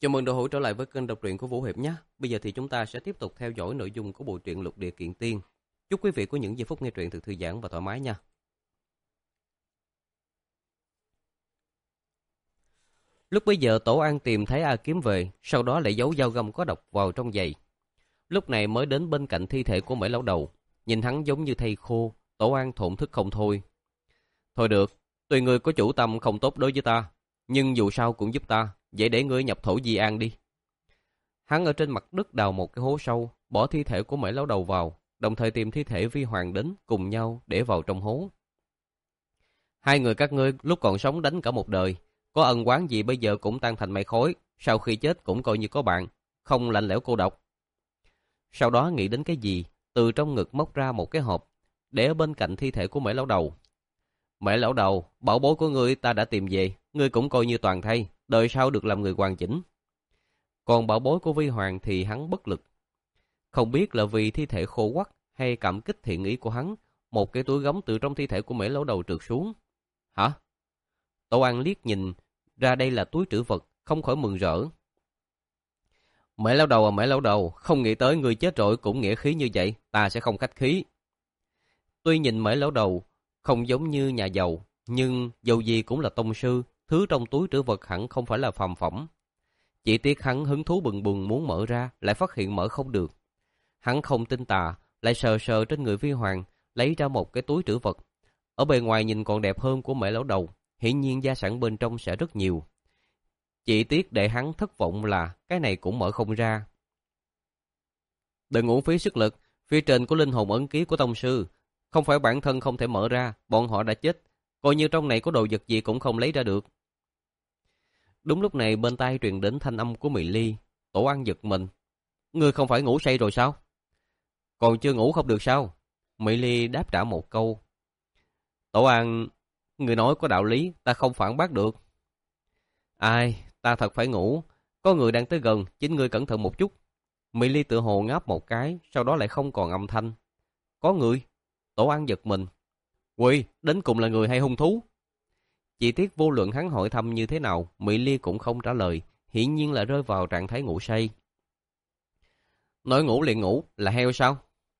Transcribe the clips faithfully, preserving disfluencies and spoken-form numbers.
Chào mừng đội hữu trở lại với kênh đọc truyện của Vũ Hiệp nhé. Bây giờ thì chúng ta sẽ tiếp tục theo dõi nội dung của bộ truyện Lục Địa Kiện Tiên. Chúc quý vị có những giây phút nghe truyện thật thư giãn và thoải mái nha. Lúc bấy giờ Tổ An tìm thấy A Kiếm về, sau đó lại giấu dao găm có độc vào trong giày. Lúc này mới đến bên cạnh thi thể của Mễ Lão Đầu, nhìn hắn giống như thây khô, Tổ An thổn thức không thôi. Thôi được, tuy người có chủ tâm không tốt đối với ta, nhưng dù sao cũng giúp ta, vậy để ngươi nhập thổ di an đi. Hắn ở trên mặt đất đào một cái hố sâu, bỏ thi thể của Mễ Lão Đầu vào, đồng thời tìm thi thể Vi Hoàng đến cùng nhau để vào trong hố. Hai người các ngươi lúc còn sống đánh cả một đời, có ân oán gì bây giờ cũng tan thành mây khói, sau khi chết cũng coi như có bạn, không lạnh lẽo cô độc. Sau đó nghĩ đến cái gì, từ trong ngực móc ra một cái hộp, để ở bên cạnh thi thể của Mễ Lão Đầu. Mễ Lão Đầu, bảo bối của ngươi ta đã tìm về, ngươi cũng coi như toàn thay, đời sau được làm người hoàn chỉnh. Còn bảo bối của Vi Hoàng thì hắn bất lực. Không biết là vì thi thể khô quắt hay cảm kích thiện ý của hắn, một cái túi gấm từ trong thi thể của Mễ Lão Đầu trượt xuống. Hả? Tô An liếc nhìn ra đây là túi trữ vật, không khỏi mừng rỡ. Mễ Lão Đầu à Mễ Lão Đầu, không nghĩ tới người chết rồi cũng nghĩa khí như vậy, ta sẽ không khách khí. Tuy nhìn Mễ Lão Đầu không giống như nhà giàu, nhưng dầu gì cũng là tông sư, thứ trong túi trữ vật hẳn không phải là phàm phẩm. Chỉ tiếc hắn hứng thú bừng bừng muốn mở ra, lại phát hiện mở không được. Hắn không tin tà, lại sờ sờ trên người Vi Hoàng, lấy ra một cái túi trữ vật. Ở bề ngoài nhìn còn đẹp hơn của Mễ Lão Đầu, hiển nhiên gia sản bên trong sẽ rất nhiều. Chỉ tiếc để hắn thất vọng là cái này cũng mở không ra. Đừng uổng phí sức lực, phía trên có linh hồn ấn ký của tông sư, không phải bản thân không thể mở ra, bọn họ đã chết, coi như trong này có đồ vật gì cũng không lấy ra được. Đúng lúc này bên tai truyền đến thanh âm của Mị Ly. Tổ An giật mình. Ngươi không phải ngủ say rồi sao? Còn chưa ngủ không được sao? Mị Ly đáp trả một câu. Tổ An, ngươi nói có đạo lý, ta không phản bác được. Ai, ta thật phải ngủ. Có người đang tới gần, chính ngươi cẩn thận một chút. Mị Ly tự hồ ngáp một cái, sau đó lại không còn âm thanh. Có người? Tổ An giật mình. Quỳ, đến cùng là người hay hung thú? Chỉ tiếc vô luận hắn hỏi thăm như thế nào, Mị Ly cũng không trả lời, hiển nhiên là rơi vào trạng thái ngủ say. Nói ngủ liền ngủ, là heo sao?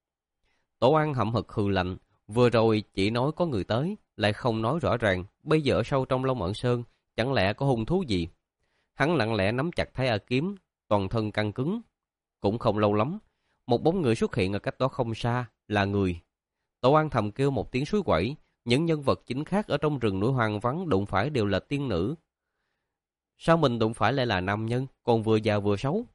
Tổ An hậm hực hừ lạnh, vừa rồi chỉ nói có người tới, lại không nói rõ ràng, bây giờ ở sâu trong Long Ẩn Sơn, chẳng lẽ có hung thú gì? Hắn lặng lẽ nắm chặt Thái A kiếm, toàn thân căng cứng. Cũng không lâu lắm, một bóng người xuất hiện ở cách đó không xa, là người. Tổ An thầm kêu một tiếng suối quẩy, những nhân vật chính khác ở trong rừng núi hoang vắng đụng phải đều là tiên nữ. Sao mình đụng phải lại là nam nhân, còn vừa già vừa xấu?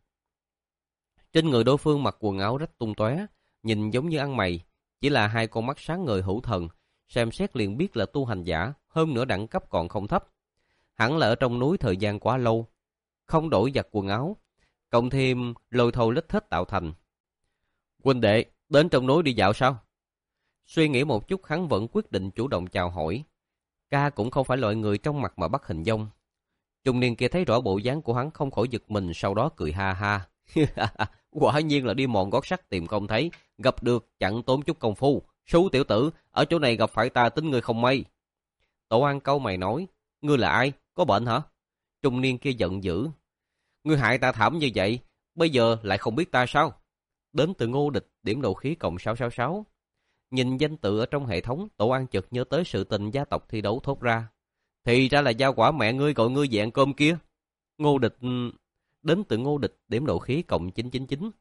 Trên người đối phương mặc quần áo rách tung tóe, nhìn giống như ăn mày, chỉ là hai con mắt sáng ngời hữu thần, xem xét liền biết là tu hành giả, hơn nữa đẳng cấp còn không thấp. Hẳn là ở trong núi thời gian quá lâu, không đổi giặt quần áo, cộng thêm lôi thầu lít thết tạo thành. Huynh đệ, đến trong núi đi dạo sao? Suy nghĩ một chút hắn vẫn quyết định chủ động chào hỏi. Ca cũng không phải loại người trong mặt mà bắt hình dong. Trung niên kia thấy rõ bộ dáng của hắn không khỏi giật mình, sau đó cười ha ha. Quả nhiên là đi mòn gót sắt tìm không thấy, gặp được chẳng tốn chút công phu. Xú tiểu tử, ở chỗ này gặp phải ta tính ngươi không may. Tổ An câu mày nói, ngươi là ai, có bệnh hả? Trung niên kia giận dữ. Ngươi hại ta thảm như vậy, bây giờ lại không biết ta sao? Đến từ Ngô Địch, điểm độ khí cộng sáu sáu sáu. Nhìn danh tự ở trong hệ thống, Tổ An chợt nhớ tới sự tình gia tộc thi đấu thốt ra. Thì ra là gia quả mẹ ngươi gọi ngươi dạng cơm kia. Ngô Địch... Đến từ Ngô Địch, điểm độ khí cộng chín chín chín.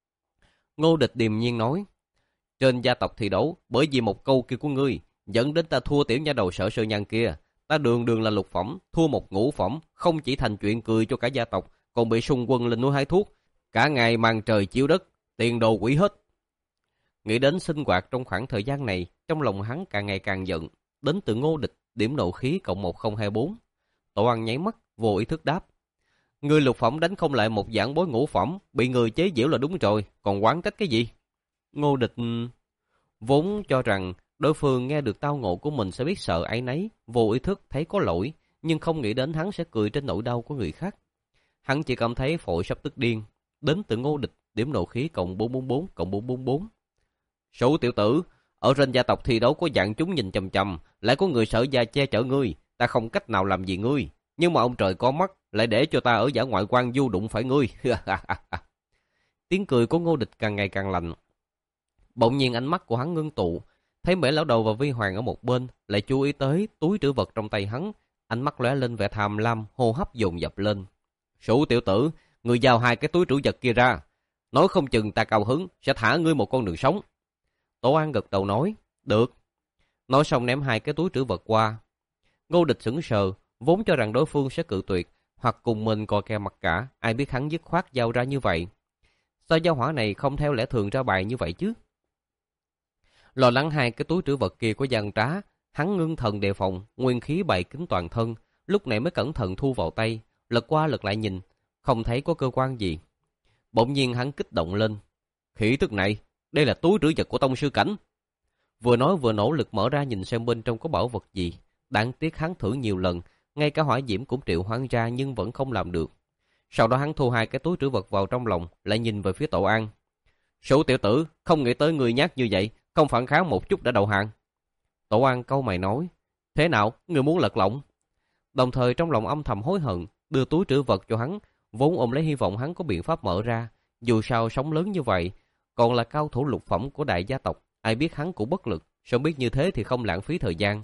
Ngô Địch điềm nhiên nói. Trên gia tộc thi đấu, bởi vì một câu kia của ngươi, dẫn đến ta thua tiểu nha đầu Sở Sơ Nhan kia. Ta đường đường là lục phẩm, thua một ngũ phẩm, không chỉ thành chuyện cười cho cả gia tộc, còn bị xung quân lên núi hái thuốc. Cả ngày mang trời chiếu đất, tiền đồ quỷ hết. Nghĩ đến sinh hoạt trong khoảng thời gian này, trong lòng hắn càng ngày càng giận. Đến từ Ngô Địch, điểm nộ khí cộng một không hai bốn. Tổ An nháy mắt, vô ý thức đáp. Người lục phẩm đánh không lại một dạng bối ngũ phẩm, bị người chế giễu là đúng rồi, còn oán trách cái gì? Ngô Địch vốn cho rằng đối phương nghe được tao ngộ của mình sẽ biết sợ áy nấy, vô ý thức thấy có lỗi, nhưng không nghĩ đến hắn sẽ cười trên nỗi đau của người khác. Hắn chỉ cảm thấy phổi sắp tức điên. Đến từ Ngô Địch, điểm nộ khí cộng bốn bốn bốn cộng bốn bốn bốn. Số tiểu tử, ở trên gia tộc thi đấu có dạng chúng nhìn chằm chằm, lại có người Sở gia che chở ngươi, ta không cách nào làm gì ngươi, nhưng mà ông trời có mắt, lại để cho ta ở dã ngoại quan du đụng phải ngươi. Tiếng cười của Ngô Địch càng ngày càng lạnh. Bỗng nhiên ánh mắt của hắn ngưng tụ, thấy Mễ lão đầu và Vi Hoàng ở một bên, lại chú ý tới túi trữ vật trong tay hắn, ánh mắt lóe lên vẻ tham lam, hô hấp dồn dập lên. Sủ tiểu tử, ngươi giao hai cái túi trữ vật kia ra, nói không chừng ta cao hứng sẽ thả ngươi một con đường sống. Tổ An gật đầu nói, được. Nói xong ném hai cái túi trữ vật qua. Ngô Địch sững sờ, vốn cho rằng đối phương sẽ cự tuyệt, hoặc cùng mình cò kè mặt cả, ai biết hắn dứt khoát giao ra như vậy. Sao giao hỏa này không theo lẽ thường ra bài như vậy chứ? Lo lắng hai cái túi trữ vật kia có gian trá, hắn ngưng thần đề phòng, nguyên khí bày kín toàn thân, lúc này mới cẩn thận thu vào tay, lật qua lật lại nhìn, không thấy có cơ quan gì. Bỗng nhiên hắn kích động lên. Khỉ tức này, đây là túi trữ vật của tông sư cảnh. Vừa nói vừa nỗ lực mở ra nhìn xem bên trong có bảo vật gì. Đáng tiếc hắn thử nhiều lần, ngay cả hỏa diễm cũng triệu hoán ra nhưng vẫn không làm được. Sau đó hắn thu hai cái túi trữ vật vào trong lòng, lại nhìn về phía Tổ An. Sủ tiểu tử, không nghĩ tới người nhát như vậy, không phản kháng một chút đã đầu hàng. Tổ An câu mày nói, thế nào, người muốn lật lọng? Đồng thời trong lòng âm thầm hối hận, đưa túi trữ vật cho hắn, vốn ôm lấy hy vọng hắn có biện pháp mở ra. Dù sao sống lớn như vậy, còn là cao thủ lục phẩm của đại gia tộc, ai biết hắn cũng bất lực, sao biết như thế thì không lãng phí thời gian.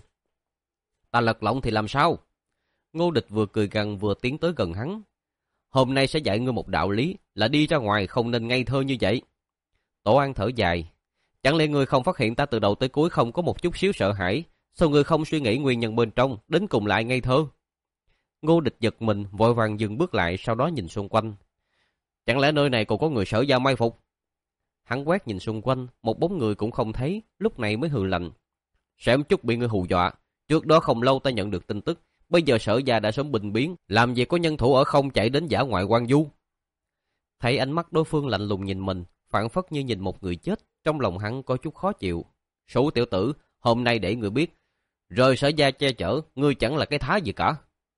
Ta lật lọng thì làm sao? Ngô Địch vừa cười gằn vừa tiến tới gần hắn. Hôm nay sẽ dạy ngươi một đạo lý, là đi ra ngoài không nên ngây thơ như vậy. Tổ An thở dài. Chẳng lẽ ngươi không phát hiện ta từ đầu tới cuối không có một chút xíu sợ hãi? Sao ngươi không suy nghĩ nguyên nhân bên trong, đến cùng lại ngây thơ? Ngô Địch giật mình, vội vàng dừng bước lại, sau đó nhìn xung quanh. Chẳng lẽ nơi này còn có người Sở Gia mai phục? Hắn quét nhìn xung quanh, một bóng người cũng không thấy, lúc này mới hừ lạnh. Sớm chút bị ngươi hù dọa, trước đó không lâu ta nhận được tin tức, bây giờ Sở Gia đã sớm bình biến, làm gì có nhân thủ ở không chạy đến dã ngoại quan du. Thấy ánh mắt đối phương lạnh lùng nhìn mình, phảng phất như nhìn một người chết, trong lòng hắn có chút khó chịu. Sủ tiểu tử, hôm nay để người biết, rời Sở Gia che chở, ngươi chẳng là cái thá gì cả.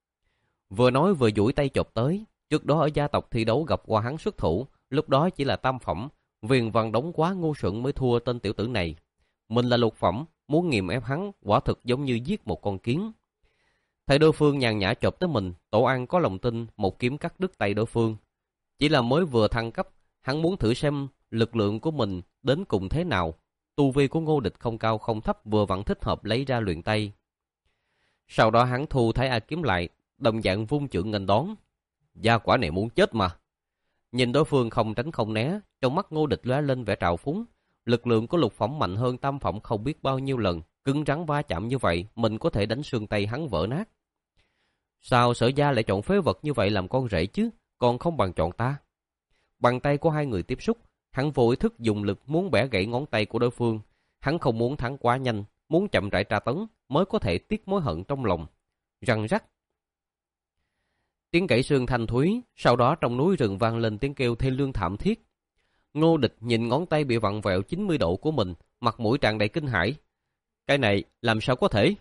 Vừa nói vừa duỗi tay chộp tới, trước đó ở gia tộc thi đấu gặp qua hắn xuất thủ, lúc đó chỉ là tam phẩm, viền vàng đóng quá ngu xuẩn mới thua tên tiểu tử này. Mình là lục phẩm, muốn nghiền ép hắn, quả thực giống như giết một con kiến. Thấy đối phương nhàn nhã chộp tới mình, Tổ An có lòng tin một kiếm cắt đứt tay đối phương. Chỉ là mới vừa thăng cấp, hắn muốn thử xem lực lượng của mình đến cùng thế nào. Tu vi của Ngô Địch không cao không thấp, vừa vặn thích hợp lấy ra luyện tay. Sau đó hắn thu Thái A kiếm lại, đồng dạng vung chưởng nghênh đón. Gia quả này muốn chết mà. Nhìn đối phương không tránh không né, trong mắt Ngô Địch lóe lên vẻ trào phúng. Lực lượng của lục phẩm mạnh hơn tam phẩm không biết bao nhiêu lần, cứng rắn va chạm như vậy, mình có thể đánh xương tay hắn vỡ nát. Sao Sở Gia lại chọn phế vật như vậy làm con rể chứ, còn không bằng chọn ta? Bàn tay của hai người tiếp xúc, hắn vô ý thức dùng lực muốn bẻ gãy ngón tay của đối phương. Hắn không muốn thắng quá nhanh, muốn chậm rãi tra tấn mới có thể tiết mối hận trong lòng. Răng rắc. Tiếng gãy xương thanh thúy, sau đó trong núi rừng vang lên tiếng kêu thê lương thảm thiết. Ngô Địch nhìn ngón tay bị vặn vẹo chín mươi độ của mình, mặt mũi tràn đầy kinh hãi. Cái này làm sao có thể?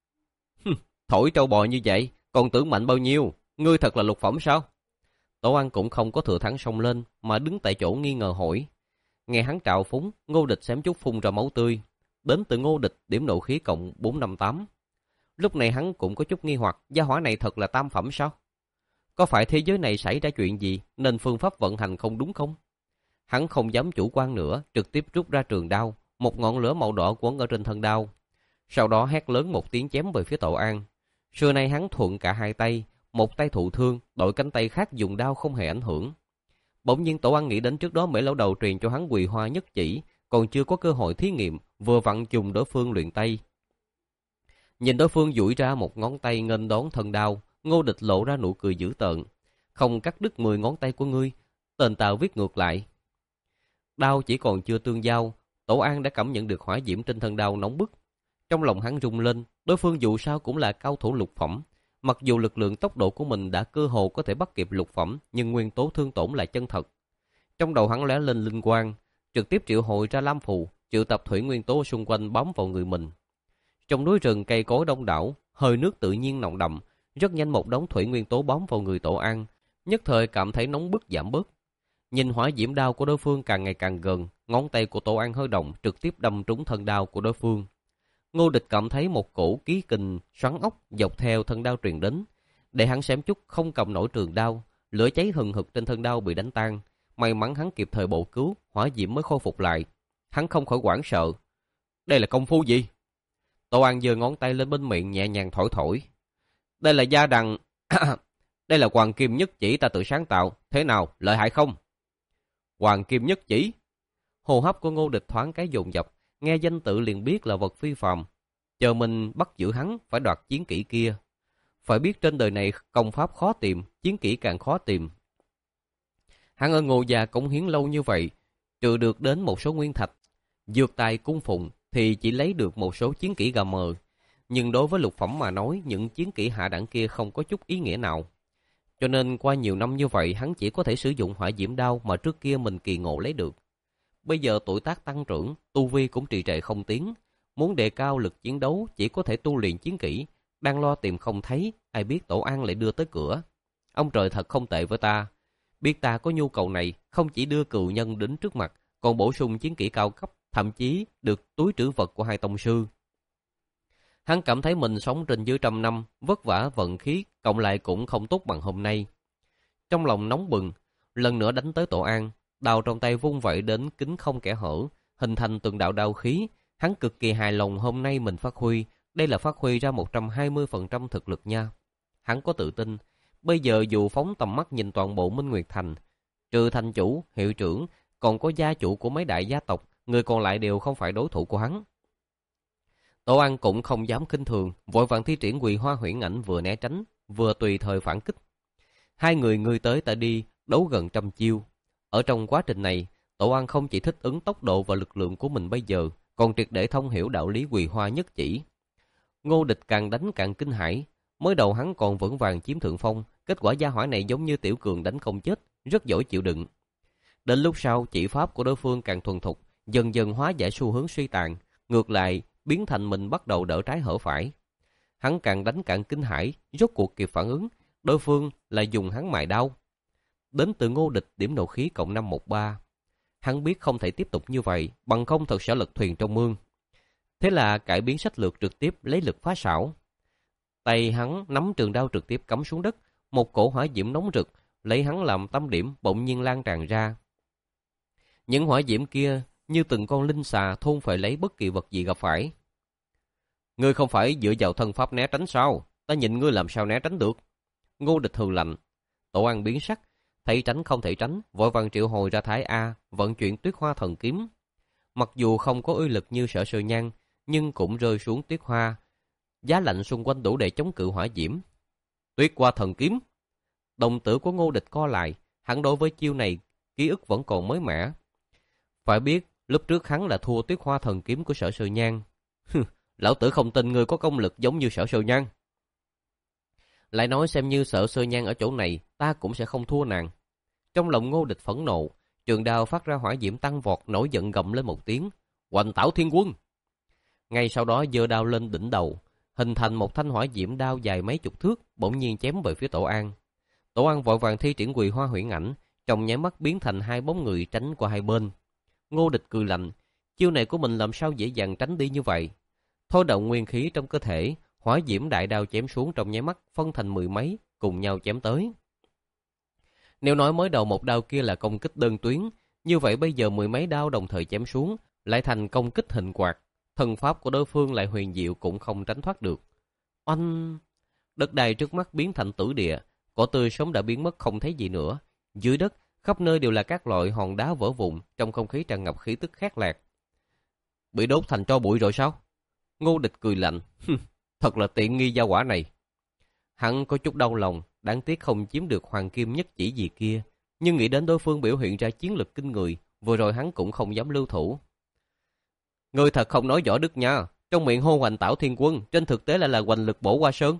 Thổi trâu bò như vậy, còn tưởng mạnh bao nhiêu, ngươi thật là lục phẩm sao? Tổ An cũng không có thừa thắng xông lên, mà đứng tại chỗ nghi ngờ hỏi. Nghe hắn trào phúng, Ngô Địch xém chút phun ra máu tươi. Đến từ Ngô Địch, điểm nộ khí cộng bốn năm tám. Lúc này hắn cũng có chút nghi hoặc, gia hỏa này thật là tam phẩm sao? Có phải thế giới này xảy ra chuyện gì nên phương pháp vận hành không đúng không? Hắn không dám chủ quan nữa, trực tiếp rút ra trường đao, một ngọn lửa màu đỏ quấn ở trên thân đao. Sau đó hét lớn một tiếng chém về phía Tổ An. Xưa nay hắn thuận cả hai tay, một tay thụ thương, đội cánh tay khác dùng đao không hề ảnh hưởng. Bỗng nhiên Tổ An nghĩ đến trước đó Mễ lão đầu truyền cho hắn Quỳ Hoa nhất chỉ, còn chưa có cơ hội thí nghiệm, vừa vặn dùng đối phương luyện tay. Nhìn đối phương duỗi ra một ngón tay nghênh đón thân đao, Ngô Địch lộ ra nụ cười dữ tợn. Không cắt đứt mười ngón tay của ngươi, tên tào viết ngược lại. Đao chỉ còn chưa tương giao, Tổ An đã cảm nhận được hỏa diễm trên thân đao nóng bức. Trong lòng hắn rung lên, đối phương dù sao cũng là cao thủ lục phẩm. Mặc dù lực lượng tốc độ của mình đã cơ hồ có thể bắt kịp lục phẩm, nhưng nguyên tố thương tổn lại chân thật. Trong đầu hắn lóe lên linh quang, trực tiếp triệu hồi ra lam phù, triệu tập thủy nguyên tố xung quanh bám vào người mình. Trong núi rừng cây cối đông đảo, hơi nước tự nhiên nồng đậm, rất nhanh một đống thủy nguyên tố bám vào người Tổ An, nhất thời cảm thấy nóng bức giảm bớt. Nhìn hỏa diễm đao của đối phương càng ngày càng gần, ngón tay của Tổ An hơi động, trực tiếp đâm trúng thân đao của đối phương. Ngô Địch cảm thấy một cổ ký kình xoắn ốc dọc theo thân đao truyền đến, Để hắn xém chút không cầm nổi trường đao, lửa cháy hừng hực trên thân đao bị đánh tan. May mắn hắn kịp thời bổ cứu, hỏa diễm mới khôi phục lại. Hắn không khỏi hoảng sợ. Đây là công phu gì? Tổ An giơ ngón tay lên bên miệng nhẹ nhàng thổi thổi. Đây là gia đằng... Đây là Hoàng Kim Nhất Chỉ ta tự sáng tạo. Thế nào, lợi hại không? Hoàng Kim Nhất Chỉ? Hô hấp của Ngô Địch thoáng cái dồn dập, nghe danh tự liền biết là vật phi phàm. Chờ mình bắt giữ hắn, phải đoạt chiến kỹ kia. Phải biết trên đời này công pháp khó tìm, chiến kỹ càng khó tìm. Hắn ở Ngô gia cống hiến lâu như vậy, trừ được đến một số nguyên thạch, dược tài cung phụng thì chỉ lấy được một số chiến kỹ gà mờ. Nhưng đối với lục phẩm mà nói, những chiến kỹ hạ đẳng kia không có chút ý nghĩa nào. Cho nên qua nhiều năm như vậy, hắn chỉ có thể sử dụng hỏa diễm đao mà trước kia mình kỳ ngộ lấy được. Bây giờ tuổi tác tăng trưởng, tu vi cũng trì trệ không tiến. Muốn đề cao lực chiến đấu chỉ có thể tu luyện chiến kỹ. Đang lo tìm không thấy, ai biết Tổ An lại đưa tới cửa. Ông trời thật không tệ với ta. Biết ta có nhu cầu này, không chỉ đưa cừu nhân đến trước mặt, còn bổ sung chiến kỹ cao cấp, thậm chí được túi trữ vật của hai tông sư. Hắn cảm thấy mình sống trên dưới trăm năm, vất vả vận khí, cộng lại cũng không tốt bằng hôm nay. Trong lòng nóng bừng, lần nữa đánh tới Tổ An, đao trong tay vung vẩy đến kính không kẽ hở, hình thành từng đạo đao khí. Hắn cực kỳ hài lòng hôm nay mình phát huy, đây là phát huy ra một trăm hai mươi phần trăm thực lực nha. Hắn có tự tin, bây giờ dù phóng tầm mắt nhìn toàn bộ Minh Nguyệt Thành, trừ thành chủ, hiệu trưởng, còn có gia chủ của mấy đại gia tộc, người còn lại đều không phải đối thủ của hắn. Tổ An cũng không dám khinh thường, vội vàng thi triển Quỳ Hoa Huyễn Ảnh, vừa né tránh, vừa tùy thời phản kích. Hai người người tới ta đi, đấu gần trăm chiêu. Ở trong quá trình này, Tổ An không chỉ thích ứng tốc độ và lực lượng của mình bây giờ, còn triệt để thông hiểu đạo lý Quỳ Hoa Nhất Chỉ. Ngô Địch càng đánh càng kinh hãi. Mới đầu hắn còn vững vàng chiếm thượng phong, kết quả gia hỏa này giống như tiểu cường đánh không chết, rất giỏi chịu đựng. Đến lúc sau, chỉ pháp của đối phương càng thuần thục, dần dần hóa giải xu hướng suy tàn, ngược lại biến thành mình bắt đầu đỡ trái hở phải. Hắn càng đánh càng kinh hãi, rốt cuộc kịp phản ứng, đối phương là dùng hắn mài đau. Đến từ Ngô Địch điểm nộ khí cộng năm một ba. Hắn biết không thể tiếp tục như vậy, bằng không thật sẽ lật thuyền trong mương. Thế là cải biến sách lược, trực tiếp lấy lực phá xảo. Tay hắn nắm trường đao trực tiếp cắm xuống đất, một cổ hỏa diễm nóng rực lấy hắn làm tâm điểm bỗng nhiên lan tràn ra. Những hỏa diễm kia như từng con linh xà thôn phệ lấy bất kỳ vật gì gặp phải. Ngươi không phải dựa vào thân pháp né tránh sao? Ta nhìn ngươi làm sao né tránh được? Ngô Địch hừ lạnh. Tổ An biến sắc, thấy tránh không thể tránh, vội vàng triệu hồi ra Thái A, vận chuyển Tuyết Hoa Thần Kiếm. Mặc dù không có uy lực như Sở Sơ Nhan, nhưng cũng rơi xuống tuyết hoa, giá lạnh xung quanh đủ để chống cự hỏa diễm. Tuyết Hoa Thần Kiếm. Đồng tử của Ngô Địch co lại, hắn đối với chiêu này ký ức vẫn còn mới mẻ. Phải biết, lúc trước hắn là thua Tuyết Hoa Thần Kiếm của Sở Sơ Nhan. Lão tử không tin người có công lực giống như Sở Sơ Nhan. Lại nói xem như Sở Sơ Nhan ở chỗ này, ta cũng sẽ không thua nàng. Trong lòng Ngô Địch phẫn nộ, trường đao phát ra hỏa diễm tăng vọt, nổi giận gầm lên một tiếng, Hoành Tảo Thiên Quân. Ngay sau đó giơ đao lên đỉnh đầu, hình thành một thanh hỏa diễm đao dài mấy chục thước, bỗng nhiên chém về phía Tổ An. Tổ An vội vàng thi triển Quỳ Hoa Huyễn Ảnh, trong nháy mắt biến thành hai bóng người tránh qua hai bên. Ngô Địch cười lạnh, chiêu này của mình làm sao dễ dàng tránh đi như vậy? Thôi động nguyên khí trong cơ thể, hỏa diễm đại đao chém xuống trong nháy mắt phân thành mười mấy, cùng nhau chém tới. Nếu nói mới đầu một đao kia là công kích đơn tuyến, như vậy bây giờ mười mấy đao đồng thời chém xuống, lại thành công kích hình quạt. Thần pháp của đối phương lại huyền diệu cũng không tránh thoát được. Oanh! Đất đai trước mắt biến thành tử địa, cỏ tươi sớm đã biến mất không thấy gì nữa. Dưới đất, khắp nơi đều là các loại hòn đá vỡ vụn, trong không khí tràn ngập khí tức khét lẹt. Bị đốt thành tro bụi rồi sao? Ngô Địch cười lạnh, thật là tiện nghi gia hỏa này. Hắn có chút đau lòng, đáng tiếc không chiếm được Hoàng Kim Nhất Chỉ gì kia, nhưng nghĩ đến đối phương biểu hiện ra chiến lực kinh người, vừa rồi hắn cũng không dám lưu thủ. Ngươi thật không nói võ đức nha, trong miệng hô Hoành Tảo Thiên Quân, trên thực tế lại là Hoành Lực Bổ Hoa Sơn.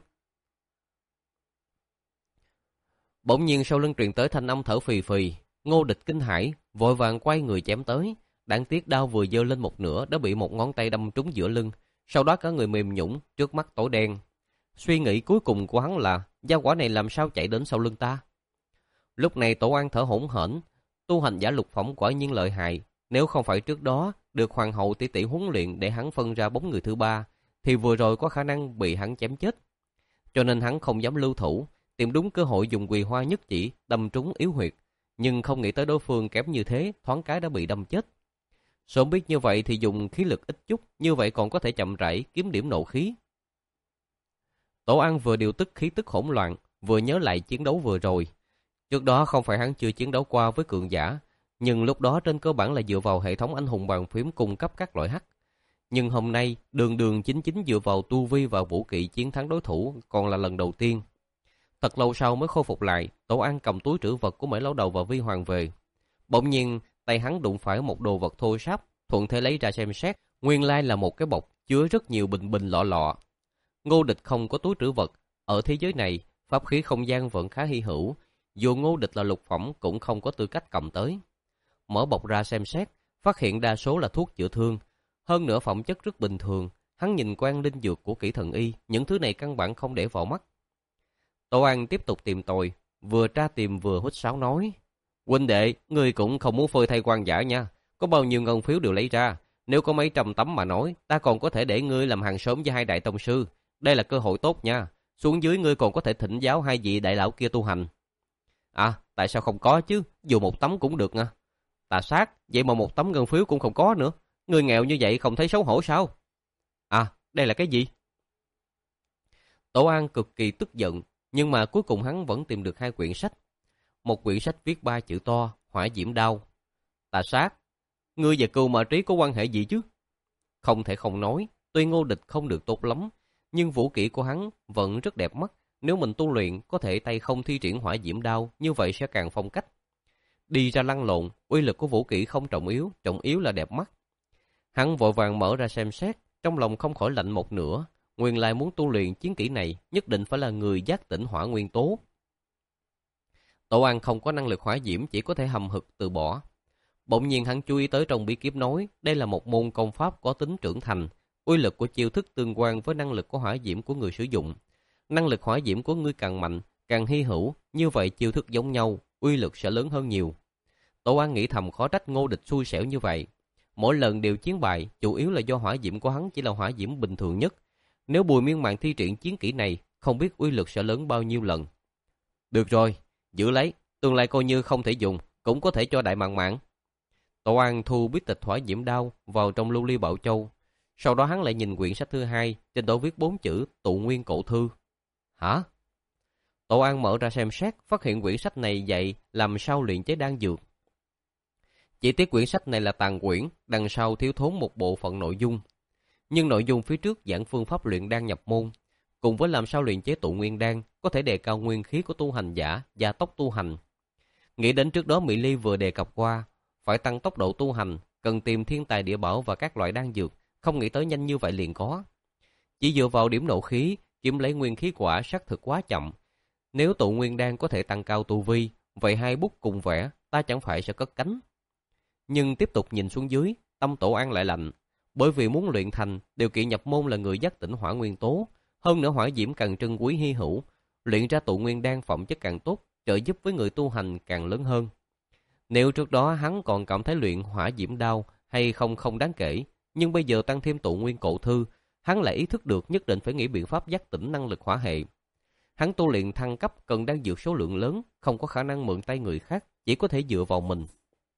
Bỗng nhiên sau lưng truyền tới thanh âm thở phì phì, Ngô Địch kinh hãi, vội vàng quay người chém tới. Đáng tiếc đao vừa giơ lên một nửa đã bị một ngón tay đâm trúng giữa lưng, sau đó cả người mềm nhũn, trước mắt tối đen. Suy nghĩ cuối cùng của hắn là, gia hỏa này làm sao chạy đến sau lưng ta? Lúc này Tổ An thở hổn hển, tu hành giả lục phẩm quả nhiên lợi hại, nếu không phải trước đó được hoàng hậu tỷ tỷ huấn luyện để hắn phân ra bóng người thứ ba, thì vừa rồi có khả năng bị hắn chém chết. Cho nên hắn không dám lưu thủ, tìm đúng cơ hội dùng quỳ hoa nhất chỉ đâm trúng yếu huyệt, nhưng không nghĩ tới đối phương kém như thế, thoáng cái đã bị đâm chết. Sớm biết như vậy thì dùng khí lực ít chút, như vậy còn có thể chậm rãi kiếm điểm nộ khí. Tổ An vừa điều tức khí tức hỗn loạn, vừa nhớ lại chiến đấu vừa rồi. Trước đó không phải hắn chưa chiến đấu qua với cường giả, nhưng lúc đó trên cơ bản là dựa vào hệ thống anh hùng bàn phím cung cấp các loại hắc. Nhưng hôm nay, đường đường chính chính dựa vào tu vi và vũ kỵ chiến thắng đối thủ còn là lần đầu tiên. Thật lâu sau mới khôi phục lại, Tổ An cầm túi trữ vật của Mễ Lão Đầu và Vi Hoàng về. Bỗng nhiên, tay hắn đụng phải một đồ vật thô ráp, thuận thế lấy ra xem xét, nguyên lai là một cái bọc chứa rất nhiều bình bình lọ lọ. Ngô Địch không có túi trữ vật, ở thế giới này, pháp khí không gian vẫn khá hy hữu, dù Ngô Địch là lục phẩm cũng không có tư cách cầm tới. Mở bọc ra xem xét, phát hiện đa số là thuốc chữa thương, hơn nữa phẩm chất rất bình thường, hắn nhìn quan linh dược của kỹ thần y, những thứ này căn bản không để vào mắt. Tô An tiếp tục tìm tòi, vừa tra tìm vừa huýt sáo nói: "Huynh đệ, ngươi cũng không muốn phơi thay quan giả nha, có bao nhiêu ngân phiếu đều lấy ra, nếu có mấy trăm tấm mà nói, ta còn có thể để ngươi làm hàng xóm với hai đại tông sư, đây là cơ hội tốt nha, xuống dưới ngươi còn có thể thỉnh giáo hai vị đại lão kia tu hành." "À, tại sao không có chứ, dù một tấm cũng được nha." "Tà sát, vậy mà một tấm ngân phiếu cũng không có nữa, ngươi nghèo như vậy không thấy xấu hổ sao?" "À, đây là cái gì?" Tổ An cực kỳ tức giận, nhưng mà cuối cùng hắn vẫn tìm được hai quyển sách. Một quyển sách viết ba chữ to, Hỏa Diễm Đao. "Tà sát, ngươi và Cưu Mã Trí có quan hệ gì chứ?" Không thể không nói, tuy Ngô Địch không được tốt lắm, nhưng vũ kỹ của hắn vẫn rất đẹp mắt. Nếu mình tu luyện có thể tay không thi triển Hỏa Diễm Đao, như vậy sẽ càng phong cách. Đi ra lăn lộn, uy lực của vũ kỹ không trọng yếu, trọng yếu là đẹp mắt. Hắn vội vàng mở ra xem xét, trong lòng không khỏi lạnh một nửa. Nguyên lai muốn tu luyện chiến kỹ này, nhất định phải là người giác tỉnh hỏa nguyên tố. Tổ An không có năng lực hỏa diễm, chỉ có thể hầm hực từ bỏ. Bỗng nhiên hắn chú ý tới trong bí kíp nói, đây là một môn công pháp có tính trưởng thành, uy lực của chiêu thức tương quan với năng lực của hỏa diễm của người sử dụng. Năng lực hỏa diễm của ngươi càng mạnh, càng hy hữu, như vậy chiêu thức giống nhau, uy lực sẽ lớn hơn nhiều. Tổ An nghĩ thầm khó trách Ngô Địch xui xẻo như vậy. Mỗi lần đều chiến bại, chủ yếu là do hỏa diễm của hắn chỉ là hỏa diễm bình thường nhất. Nếu Bùi Miên Mạn thi triển chiến kỹ này, không biết uy lực sẽ lớn bao nhiêu lần. Được rồi, giữ lấy, tương lai coi như không thể dùng, cũng có thể cho Đại Mạn Mạn. Tổ An thu bí tịch hỏa diễm đao vào trong lưu ly bảo châu. Sau đó hắn lại nhìn quyển sách thứ hai, trên đó viết bốn chữ Tụ Nguyên Cổ Thư. Hả? Tổ An mở ra xem xét, phát hiện quyển sách này dạy làm sao luyện chế đan dược. Chỉ tiếc quyển sách này là tàn quyển, đằng sau thiếu thốn một bộ phận nội dung. Nhưng nội dung phía trước giảng phương pháp luyện đan nhập môn, cùng với làm sao luyện chế tụ nguyên đan, có thể đề cao nguyên khí của tu hành giả, gia tốc tu hành. Nghĩ đến trước đó Mỹ Ly vừa đề cập qua, phải tăng tốc độ tu hành, cần tìm thiên tài địa bảo và các loại đan dược, không nghĩ tới nhanh như vậy liền có. Chỉ dựa vào điểm nộ khí, kiếm lấy nguyên khí quả xác thực quá chậm. Nếu tụ nguyên đan có thể tăng cao tu vi, vậy hai bút cùng vẽ, ta chẳng phải sẽ cất cánh. Nhưng tiếp tục nhìn xuống dưới, tâm Tổ An lại lạnh. Bởi vì muốn luyện thành, điều kiện nhập môn là người giác tỉnh hỏa nguyên tố. Hơn nữa hỏa diễm càng trân quý hy hữu, luyện ra tụ nguyên đan phẩm chất càng tốt, trợ giúp với người tu hành càng lớn hơn. Nếu trước đó hắn còn cảm thấy luyện hỏa diễm đao hay không không đáng kể, nhưng bây giờ tăng thêm tụ nguyên cổ thư, hắn lại ý thức được nhất định phải nghĩ biện pháp giác tỉnh năng lực hỏa hệ. Hắn tu luyện thăng cấp cần đan dược số lượng lớn, không có khả năng mượn tay người khác, chỉ có thể dựa vào mình.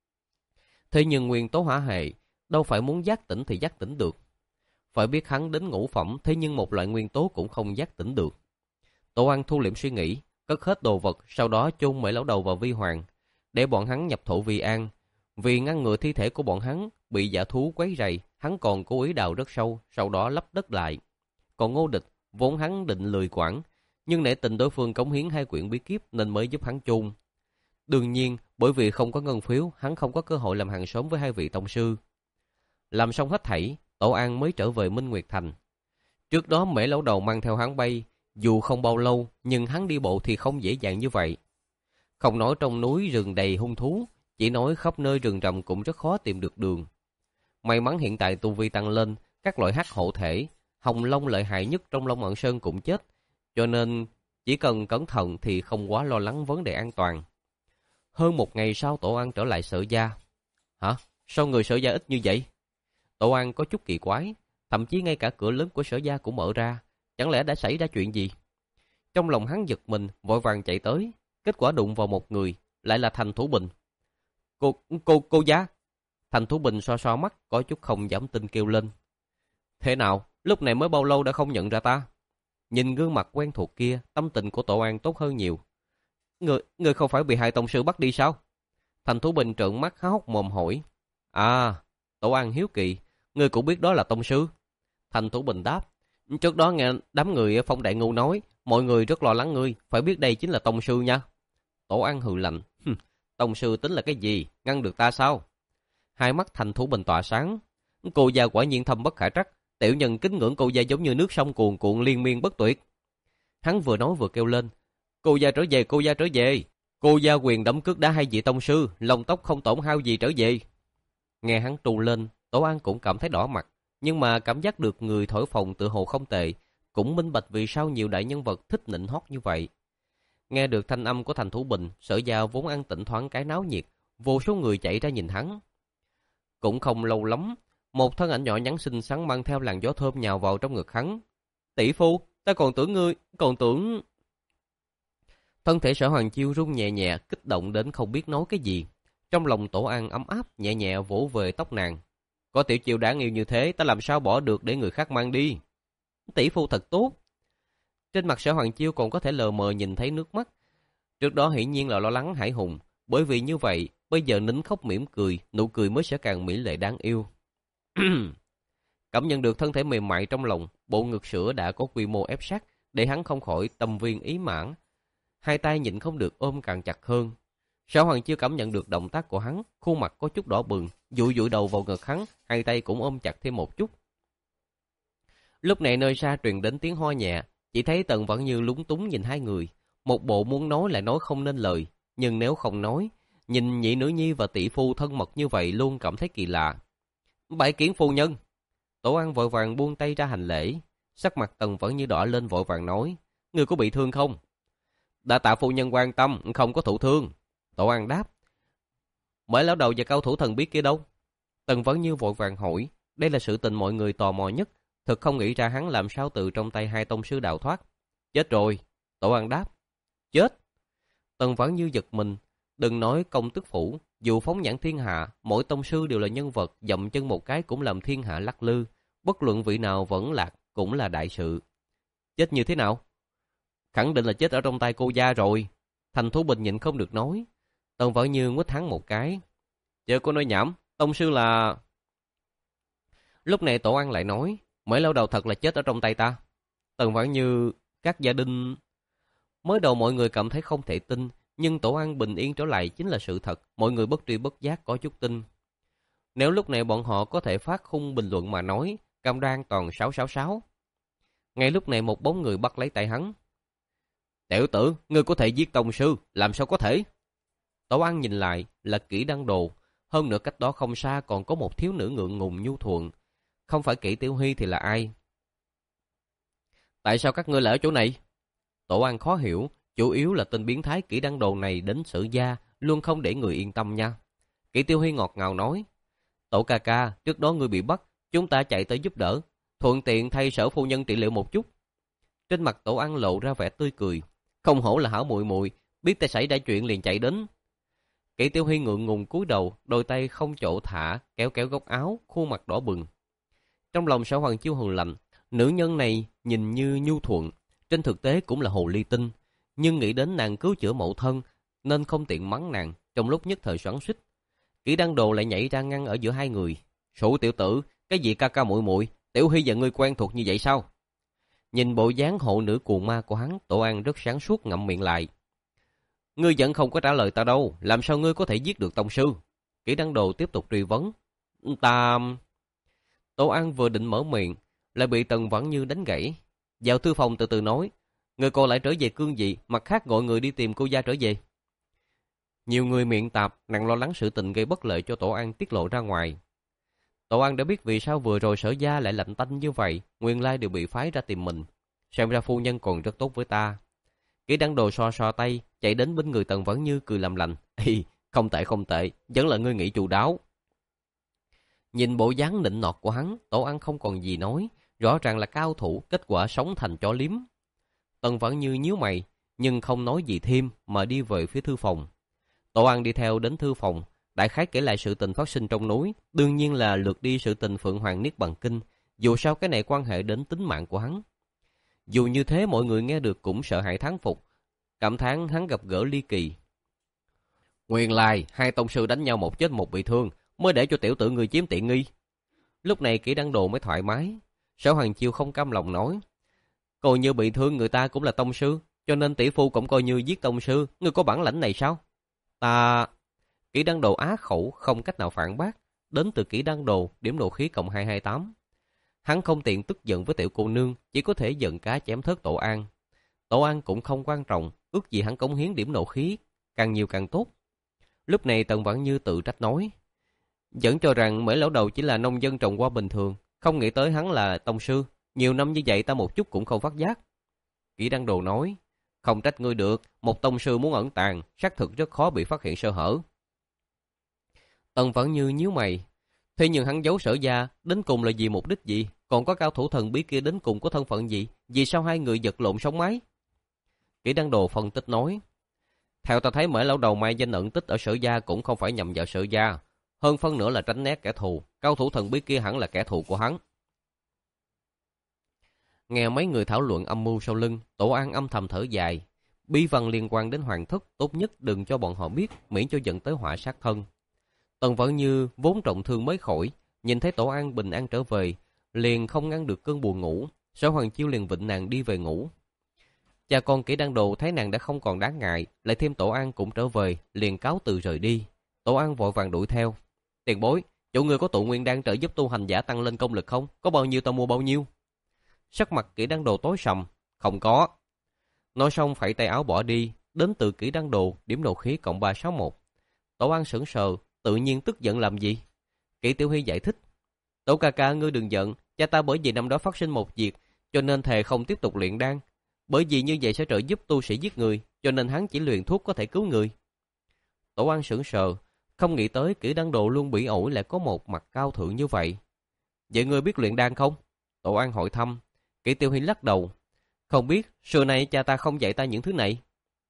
Thế nhưng nguyên tố hỏa hệ, đâu phải muốn giác tỉnh thì giác tỉnh được. Phải biết hắn đến ngũ phẩm, thế nhưng một loại nguyên tố cũng không giác tỉnh được. Tổ An thu liệm suy nghĩ, cất hết đồ vật, sau đó chôn Mễ Lão Đầu vào Vi Hoàng, để bọn hắn nhập thổ Vi An. Vì ngăn ngừa thi thể của bọn hắn bị dã thú quấy rầy, hắn còn cố ý đào rất sâu, sau đó lấp đất lại. Còn Ngô Địch, vốn hắn định lười quản, nhưng nể tình đối phương cống hiến hai quyển bí kíp nên mới giúp hắn chôn. Đương nhiên, bởi vì không có ngân phiếu, hắn không có cơ hội làm hàng xóm với hai vị tông sư. Làm xong hết thảy, Tổ An mới trở về Minh Nguyệt Thành. Trước đó Mễ Lão Đầu mang theo hắn bay, dù không bao lâu, nhưng hắn đi bộ thì không dễ dàng như vậy. Không nói trong núi rừng đầy hung thú, chỉ nói khắp nơi rừng rậm cũng rất khó tìm được đường. May mắn hiện tại tu vi tăng lên, các loại hắc hộ thể, hồng long lợi hại nhất trong Long Ẩn Sơn cũng chết, cho nên chỉ cần cẩn thận thì không quá lo lắng vấn đề an toàn. Hơn một ngày sau Tổ An trở lại Sở Gia. Hả? Sao người Sở Gia ít như vậy? Tổ An có chút kỳ quái, thậm chí ngay cả cửa lớn của Sở Gia cũng mở ra, chẳng lẽ đã xảy ra chuyện gì? Trong lòng hắn giật mình, vội vàng chạy tới. Kết quả đụng vào một người, lại là Thành Thủ Bình. Cô, cô, cô gia. Thành Thủ Bình xoa xoa mắt, có chút không dám tin kêu lên. Thế nào, lúc này mới bao lâu đã không nhận ra ta? Nhìn gương mặt quen thuộc kia, tâm tình của Tổ An tốt hơn nhiều. Người, người không phải bị hai tông sư bắt đi sao? Thành Thủ Bình trợn mắt há hốc mồm hỏi. À, Tổ An hiếu kỳ, người cũng biết đó là tông sư. Thành Thủ Bình đáp. Trước đó nghe đám người ở Phong Đại Ngưu nói, mọi người rất lo lắng ngươi, phải biết đây chính là tông sư nha. Tổ An hừ lạnh. Tông sư tính là cái gì, ngăn được ta sao? Hai mắt Thành Thủ Bình tỏa sáng. Cô gia quả nhiên thâm bất khả trắc, tiểu nhân kính ngưỡng cô gia giống như nước sông cuồn cuộn liên miên bất tuyệt. Hắn vừa nói vừa kêu lên. Cô gia trở về, cô gia trở về. Cô gia quyền đấm cước đá hai vị tông sư, lông tóc không tổn hao gì trở về. Nghe hắn trù lên, Tổ An cũng cảm thấy đỏ mặt, nhưng mà cảm giác được người thổi phồng tự hồ không tệ, cũng minh bạch vì sao nhiều đại nhân vật thích nịnh hót như vậy. Nghe được thanh âm của Thành Thủ Bình, Sở Giao vốn an tĩnh thoáng cái náo nhiệt, vô số người chạy ra nhìn hắn. Cũng không lâu lắm, một thân ảnh nhỏ nhắn xinh xắn mang theo làn gió thơm nhào vào trong ngực hắn. Tỷ phu, ta còn tưởng ngươi, còn tưởng... Thân thể Sở Hoàng Chiêu rung nhẹ nhẹ, kích động đến không biết nói cái gì. Trong lòng Tổ An ấm áp, nhẹ nhẹ vỗ về tóc nàng. Có tiểu Chiêu đáng yêu như thế, ta làm sao bỏ được để người khác mang đi. Tỷ phu thật tốt. Trên mặt Sở Hoàng Chiêu còn có thể lờ mờ nhìn thấy nước mắt. Trước đó hiển nhiên là lo lắng Hải Hùng, bởi vì như vậy, bây giờ nín khóc mỉm cười, nụ cười mới sẽ càng mỹ lệ đáng yêu. Cảm nhận được thân thể mềm mại trong lòng, bộ ngực sữa đã có quy mô ép sát, để hắn không khỏi tâm viên ý mãn. Hai tay nhịn không được ôm càng chặt hơn. Sở Hoàng Chiêu cảm nhận được động tác của hắn, khuôn mặt có chút đỏ bừng, dụi dụi đầu vào ngực hắn, hai tay cũng ôm chặt thêm một chút. Lúc này nơi xa truyền đến tiếng ho nhẹ, chỉ thấy Tần Vãn Như lúng túng nhìn hai người, một bộ muốn nói lại nói không nên lời, nhưng nếu không nói, nhìn nhị nữ nhi và tỷ phu thân mật như vậy luôn cảm thấy kỳ lạ. Bái kiến phu nhân. Tổ An vội vàng buông tay ra hành lễ, sắc mặt Tần Vãn Như đỏ lên vội vàng nói, người có bị thương không? Đã tạ phu nhân quan tâm, không có thụ thương. Tổ An đáp. Mới lão đầu và cao thủ thần biết kia đâu? Tần Vãn Như vội vàng hỏi, đây là sự tình mọi người tò mò nhất, thực không nghĩ ra hắn làm sao từ trong tay hai tông sư đào thoát. Chết rồi. Tổ An đáp. Chết. Tần Vãn Như giật mình, đừng nói công tức phủ, dù phóng nhãn thiên hạ, mỗi tông sư đều là nhân vật, dậm chân một cái cũng làm thiên hạ lắc lư, bất luận vị nào vẫn lạc, cũng là đại sự. Chết như thế nào? Khẳng định là chết ở trong tay cô gia rồi. Thành Thủ Bình nhịn không được nói. Tần Vãn Như nguýt hắn một cái. Chờ cô nói nhảm, tông sư là... Lúc này Tổ An lại nói, mới lâu đầu thật là chết ở trong tay ta. Tần Vãn Như, các gia đình... Mới đầu mọi người cảm thấy không thể tin, nhưng Tổ An bình yên trở lại chính là sự thật, mọi người bất tri bất giác có chút tin. Nếu lúc này bọn họ có thể phát khung bình luận mà nói, cam đoan toàn sáu sáu sáu. Ngay lúc này một bóng người bắt lấy tay hắn. Tiểu tử, ngươi có thể giết tông sư, làm sao có thể? Tổ An nhìn lại là Kỷ Đăng Đồ, hơn nữa cách đó không xa còn có một thiếu nữ ngượng ngùng nhu thuận. Không phải Kỷ Tiểu Hy thì là ai? Tại sao các ngươi lại ở chỗ này? Tổ An khó hiểu, chủ yếu là tên biến thái Kỷ Đăng Đồ này đến Sử gia, luôn không để người yên tâm nha. Kỷ Tiểu Hy ngọt ngào nói, Tổ ca ca, trước đó ngươi bị bắt, chúng ta chạy tới giúp đỡ, thuận tiện thay Sở phu nhân trị liệu một chút. Trên mặt Tổ An lộ ra vẻ tươi cười, không hổ là hảo muội muội, biết ta xảy ra chuyện liền chạy đến. Kỷ Tiểu Hy ngượng ngùng cúi đầu, đôi tay không chỗ thả, kéo kéo góc áo, khuôn mặt đỏ bừng. Trong lòng Sở Hoàng Chiêu hừ lạnh, nữ nhân này nhìn như nhu thuận, trên thực tế cũng là hồ ly tinh, nhưng nghĩ đến nàng cứu chữa mẫu thân, nên không tiện mắng nàng, trong lúc nhất thời xoắn xuýt. Kỷ Đăng Đồ lại nhảy ra ngăn ở giữa hai người. Sụ tiểu tử, cái gì ca ca muội muội, Tiểu Hy và ngươi quen thuộc như vậy sao? Nhìn bộ dáng hộ nữ cuồng ma của hắn, Tổ An rất sáng suốt ngậm miệng lại. Ngươi vẫn không có trả lời ta đâu, làm sao ngươi có thể giết được tông sư? Kỷ Đăng Đồ tiếp tục truy vấn. Ta... Tổ An vừa định mở miệng, lại bị Tần Vãn Như đánh gãy. Vào thư phòng từ từ nói, người còn lại trở về cương vị, mặt khác gọi người đi tìm cô gia trở về. Nhiều người miệng tạp, nặng lo lắng sự tình gây bất lợi cho Tổ An tiết lộ ra ngoài. Tổ An đã biết vì sao vừa rồi Sở gia lại lạnh tanh như vậy, nguyên lai đều bị phái ra tìm mình. Xem ra phu nhân còn rất tốt với ta. Kỷ Đăng Đồ so so tay, chạy đến bên người Tần Vãn Như cười làm lành. Ê, không tệ không tệ, vẫn là ngươi nghĩ chu đáo. Nhìn bộ dáng nịnh nọt của hắn, Tổ An không còn gì nói, rõ ràng là cao thủ, kết quả sống thành chó liếm. Tần Vãn Như nhíu mày, nhưng không nói gì thêm mà đi về phía thư phòng. Tổ An đi theo đến thư phòng, đại khái kể lại sự tình phát sinh trong núi, đương nhiên là lược đi sự tình Phượng Hoàng Niết Bàn Kinh, dù sao cái này quan hệ đến tính mạng của hắn. Dù như thế mọi người nghe được cũng sợ hãi thán phục, cảm thán hắn gặp gỡ ly kỳ. Nguyên lai hai tông sư đánh nhau một chết một bị thương, mới để cho tiểu tử ngươi chiếm tiện nghi. Lúc này Kỷ Đăng Đồ mới thoải mái. Sở Hoàng Chiêu không cam lòng nói, coi như bị thương người ta cũng là tông sư, cho nên tỷ phu cũng coi như giết tông sư, ngươi có bản lãnh này sao? Ta... Kỷ Đăng Đồ á khẩu không cách nào phản bác, đến từ Kỷ Đăng Đồ điểm nộ khí cộng hai trăm hai mươi tám. Hắn không tiện tức giận với tiểu cô nương, chỉ có thể giận cá chém thớt Tổ An. Tổ An cũng không quan trọng, ước gì hắn cống hiến điểm nộ khí, càng nhiều càng tốt. Lúc này Tần Vãn Như tự trách nói, vẫn cho rằng Mễ lão đầu chỉ là nông dân trồng hoa bình thường, không nghĩ tới hắn là tông sư, nhiều năm như vậy ta một chút cũng không phát giác. Kỷ Đăng Đồ nói, không trách ngươi được, một tông sư muốn ẩn tàng, xác thực rất khó bị phát hiện sơ hở. Tần Vãn Như nhíu mày, thế nhưng hắn giấu Sở gia đến cùng là vì mục đích gì? Còn có cao thủ thần bí kia đến cùng có thân phận gì? Vì sao hai người giật lộn sống mái? Kỷ Đăng Đồ phân tích nói, theo ta thấy Mễ lão đầu mai danh ẩn tích ở Sở gia cũng không phải nhằm vào Sở gia, hơn phân nữa là tránh né kẻ thù, cao thủ thần bí kia hẳn là kẻ thù của hắn. Nghe mấy người thảo luận âm mưu sau lưng, Tổ An âm thầm thở dài, bí văn liên quan đến hoàng thất tốt nhất đừng cho bọn họ biết, miễn cho dẫn tới họa sát thân. Tần Vãn Như vốn trọng thương mới khỏi, nhìn thấy Tổ An bình an trở về, liền không ngăn được cơn buồn ngủ. Sở Hoàng Chiêu liền vịnh nàng đi về ngủ. Cha con Kỷ Đăng Đồ thấy nàng đã không còn đáng ngại, lại thêm Tổ An cũng trở về, liền cáo từ rời đi. Tổ An vội vàng đuổi theo. Tiền bối, chỗ người có tụ nguyên đan trợ giúp tu hành giả tăng lên công lực không? Có bao nhiêu ta mua bao nhiêu? Sắc mặt Kỷ Đăng Đồ tối sầm, không có. Nói xong phẩy tay áo bỏ đi, đến từ Kỷ Đăng Đồ điểm nộ khí cộng ba trăm sáu mươi mốt. Tổ An sững sờ, tự nhiên tức giận làm gì? Kỷ Tiểu Hy giải thích, Tổ ca ca ngươi đừng giận, cha ta bởi vì năm đó phát sinh một việc, cho nên thề không tiếp tục luyện đan. Bởi vì như vậy sẽ trợ giúp tu sĩ giết người, cho nên hắn chỉ luyện thuốc có thể cứu người. Tổ An sững sờ, không nghĩ tới Kỷ Đăng Đồ luôn bị ổi lại có một mặt cao thượng như vậy. Vậy ngươi biết luyện đan không? Tổ An hỏi thăm. Kỷ Tiểu Hy lắc đầu, không biết, xưa nay cha ta không dạy ta những thứ này.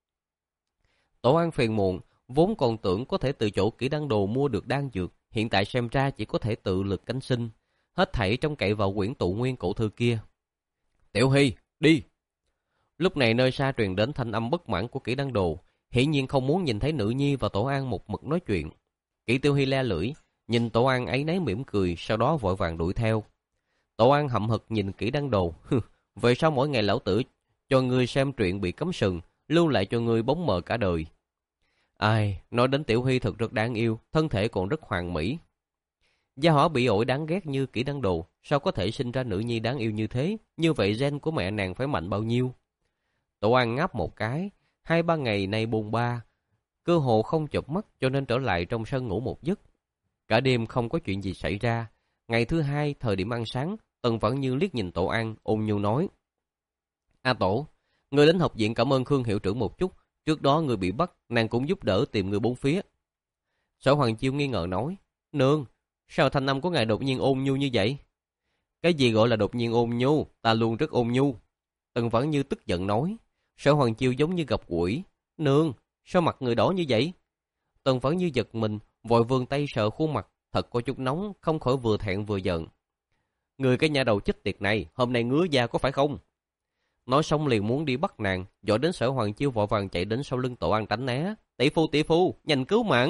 Tổ An phiền muộn, vốn còn tưởng có thể từ chỗ Kỷ Đăng Đồ mua được đan dược, hiện tại xem ra chỉ có thể tự lực cánh sinh, hết thảy trông cậy vào quyển tụ nguyên cổ thư kia. Tiểu Hy, đi! Lúc này nơi xa truyền đến thanh âm bất mãn của Kỷ Đăng Đồ, hiển nhiên không muốn nhìn thấy nữ nhi và Tổ An một mực nói chuyện. Kỷ Tiểu Hy le lưỡi, nhìn Tổ An ấy nấy mỉm cười, sau đó vội vàng đuổi theo. Tổ An hậm hực nhìn Kỷ Đăng Đồ, vậy sao mỗi ngày lão tử cho ngươi xem truyện bị cấm sừng, lưu lại cho ngươi bóng mờ cả đời. Ai, nói đến Tiểu Hy thật rất đáng yêu, thân thể còn rất hoàn mỹ. Gia hỏa bị ổi đáng ghét như Kỷ Đăng Đồ, sao có thể sinh ra nữ nhi đáng yêu như thế? Như vậy gen của mẹ nàng phải mạnh bao nhiêu? Tổ An ngáp một cái, hai ba ngày nay buồn ba, cơ hồ không chợp mắt cho nên trở lại trong sân ngủ một giấc. Cả đêm không có chuyện gì xảy ra. Ngày thứ hai, thời điểm ăn sáng, Tần Vãn Như liếc nhìn Tổ An, ôn nhu nói, A Tổ, ngươi đến học viện cảm ơn Khương hiệu trưởng một chút, trước đó ngươi bị bắt, nàng cũng giúp đỡ tìm người bốn phía. Sở Hoàng Chiêu nghi ngờ nói, nương, sao thanh âm của ngài đột nhiên ôn nhu như vậy? Cái gì gọi là đột nhiên ôn nhu, ta luôn rất ôn nhu. Tần Vãn Như tức giận nói. Sở Hoàng Chiêu giống như gặp quỷ, nương, sao mặt người đỏ như vậy? Tần Vãn Như giật mình, vội vươn tay sờ khuôn mặt, thật có chút nóng, không khỏi vừa thẹn vừa giận. Người cái nhà đầu chết tiệt này, hôm nay ngứa da có phải không? Nói xong liền muốn đi bắt nàng, dội đến Sở Hoàng Chiêu vội vàng chạy đến sau lưng Tổ An tránh né. Tỷ phu tỷ phu, nhanh cứu mạng!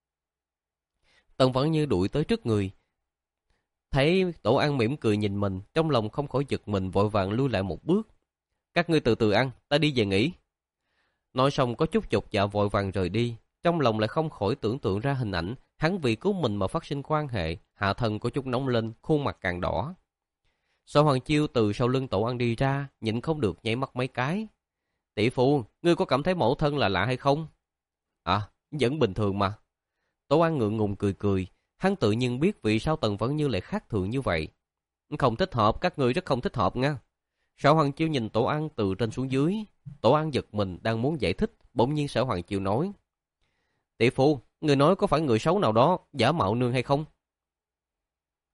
Tần Vãn Như đuổi tới trước người. Thấy Tổ An mỉm cười nhìn mình, trong lòng không khỏi giật mình, vội vàng lui lại một bước. Các ngươi từ từ ăn, ta đi về nghỉ. Nói xong có chút chột dạ vội vàng rời đi, trong lòng lại không khỏi tưởng tượng ra hình ảnh hắn vì cứu mình mà phát sinh quan hệ, hạ thân có chút nóng lên, khuôn mặt càng đỏ. Sở Hoàng Chiêu từ sau lưng Tổ An đi ra, nhịn không được nháy mắt mấy cái. Tỷ phu, ngươi có cảm thấy mẫu thân là lạ hay không? À, vẫn bình thường mà. Tổ An ngượng ngùng cười cười, hắn tự nhiên biết vì sao Tần Vãn Như lại khác thường như vậy. Không thích hợp, các ngươi rất không thích hợp nha. Sở Hoàng Chiêu nhìn Tổ An từ trên xuống dưới. Tổ An giật mình đang muốn giải thích, bỗng nhiên Sở Hoàng Chiêu nói, tỷ phu, người nói có phải người xấu nào đó giả mạo nương hay không?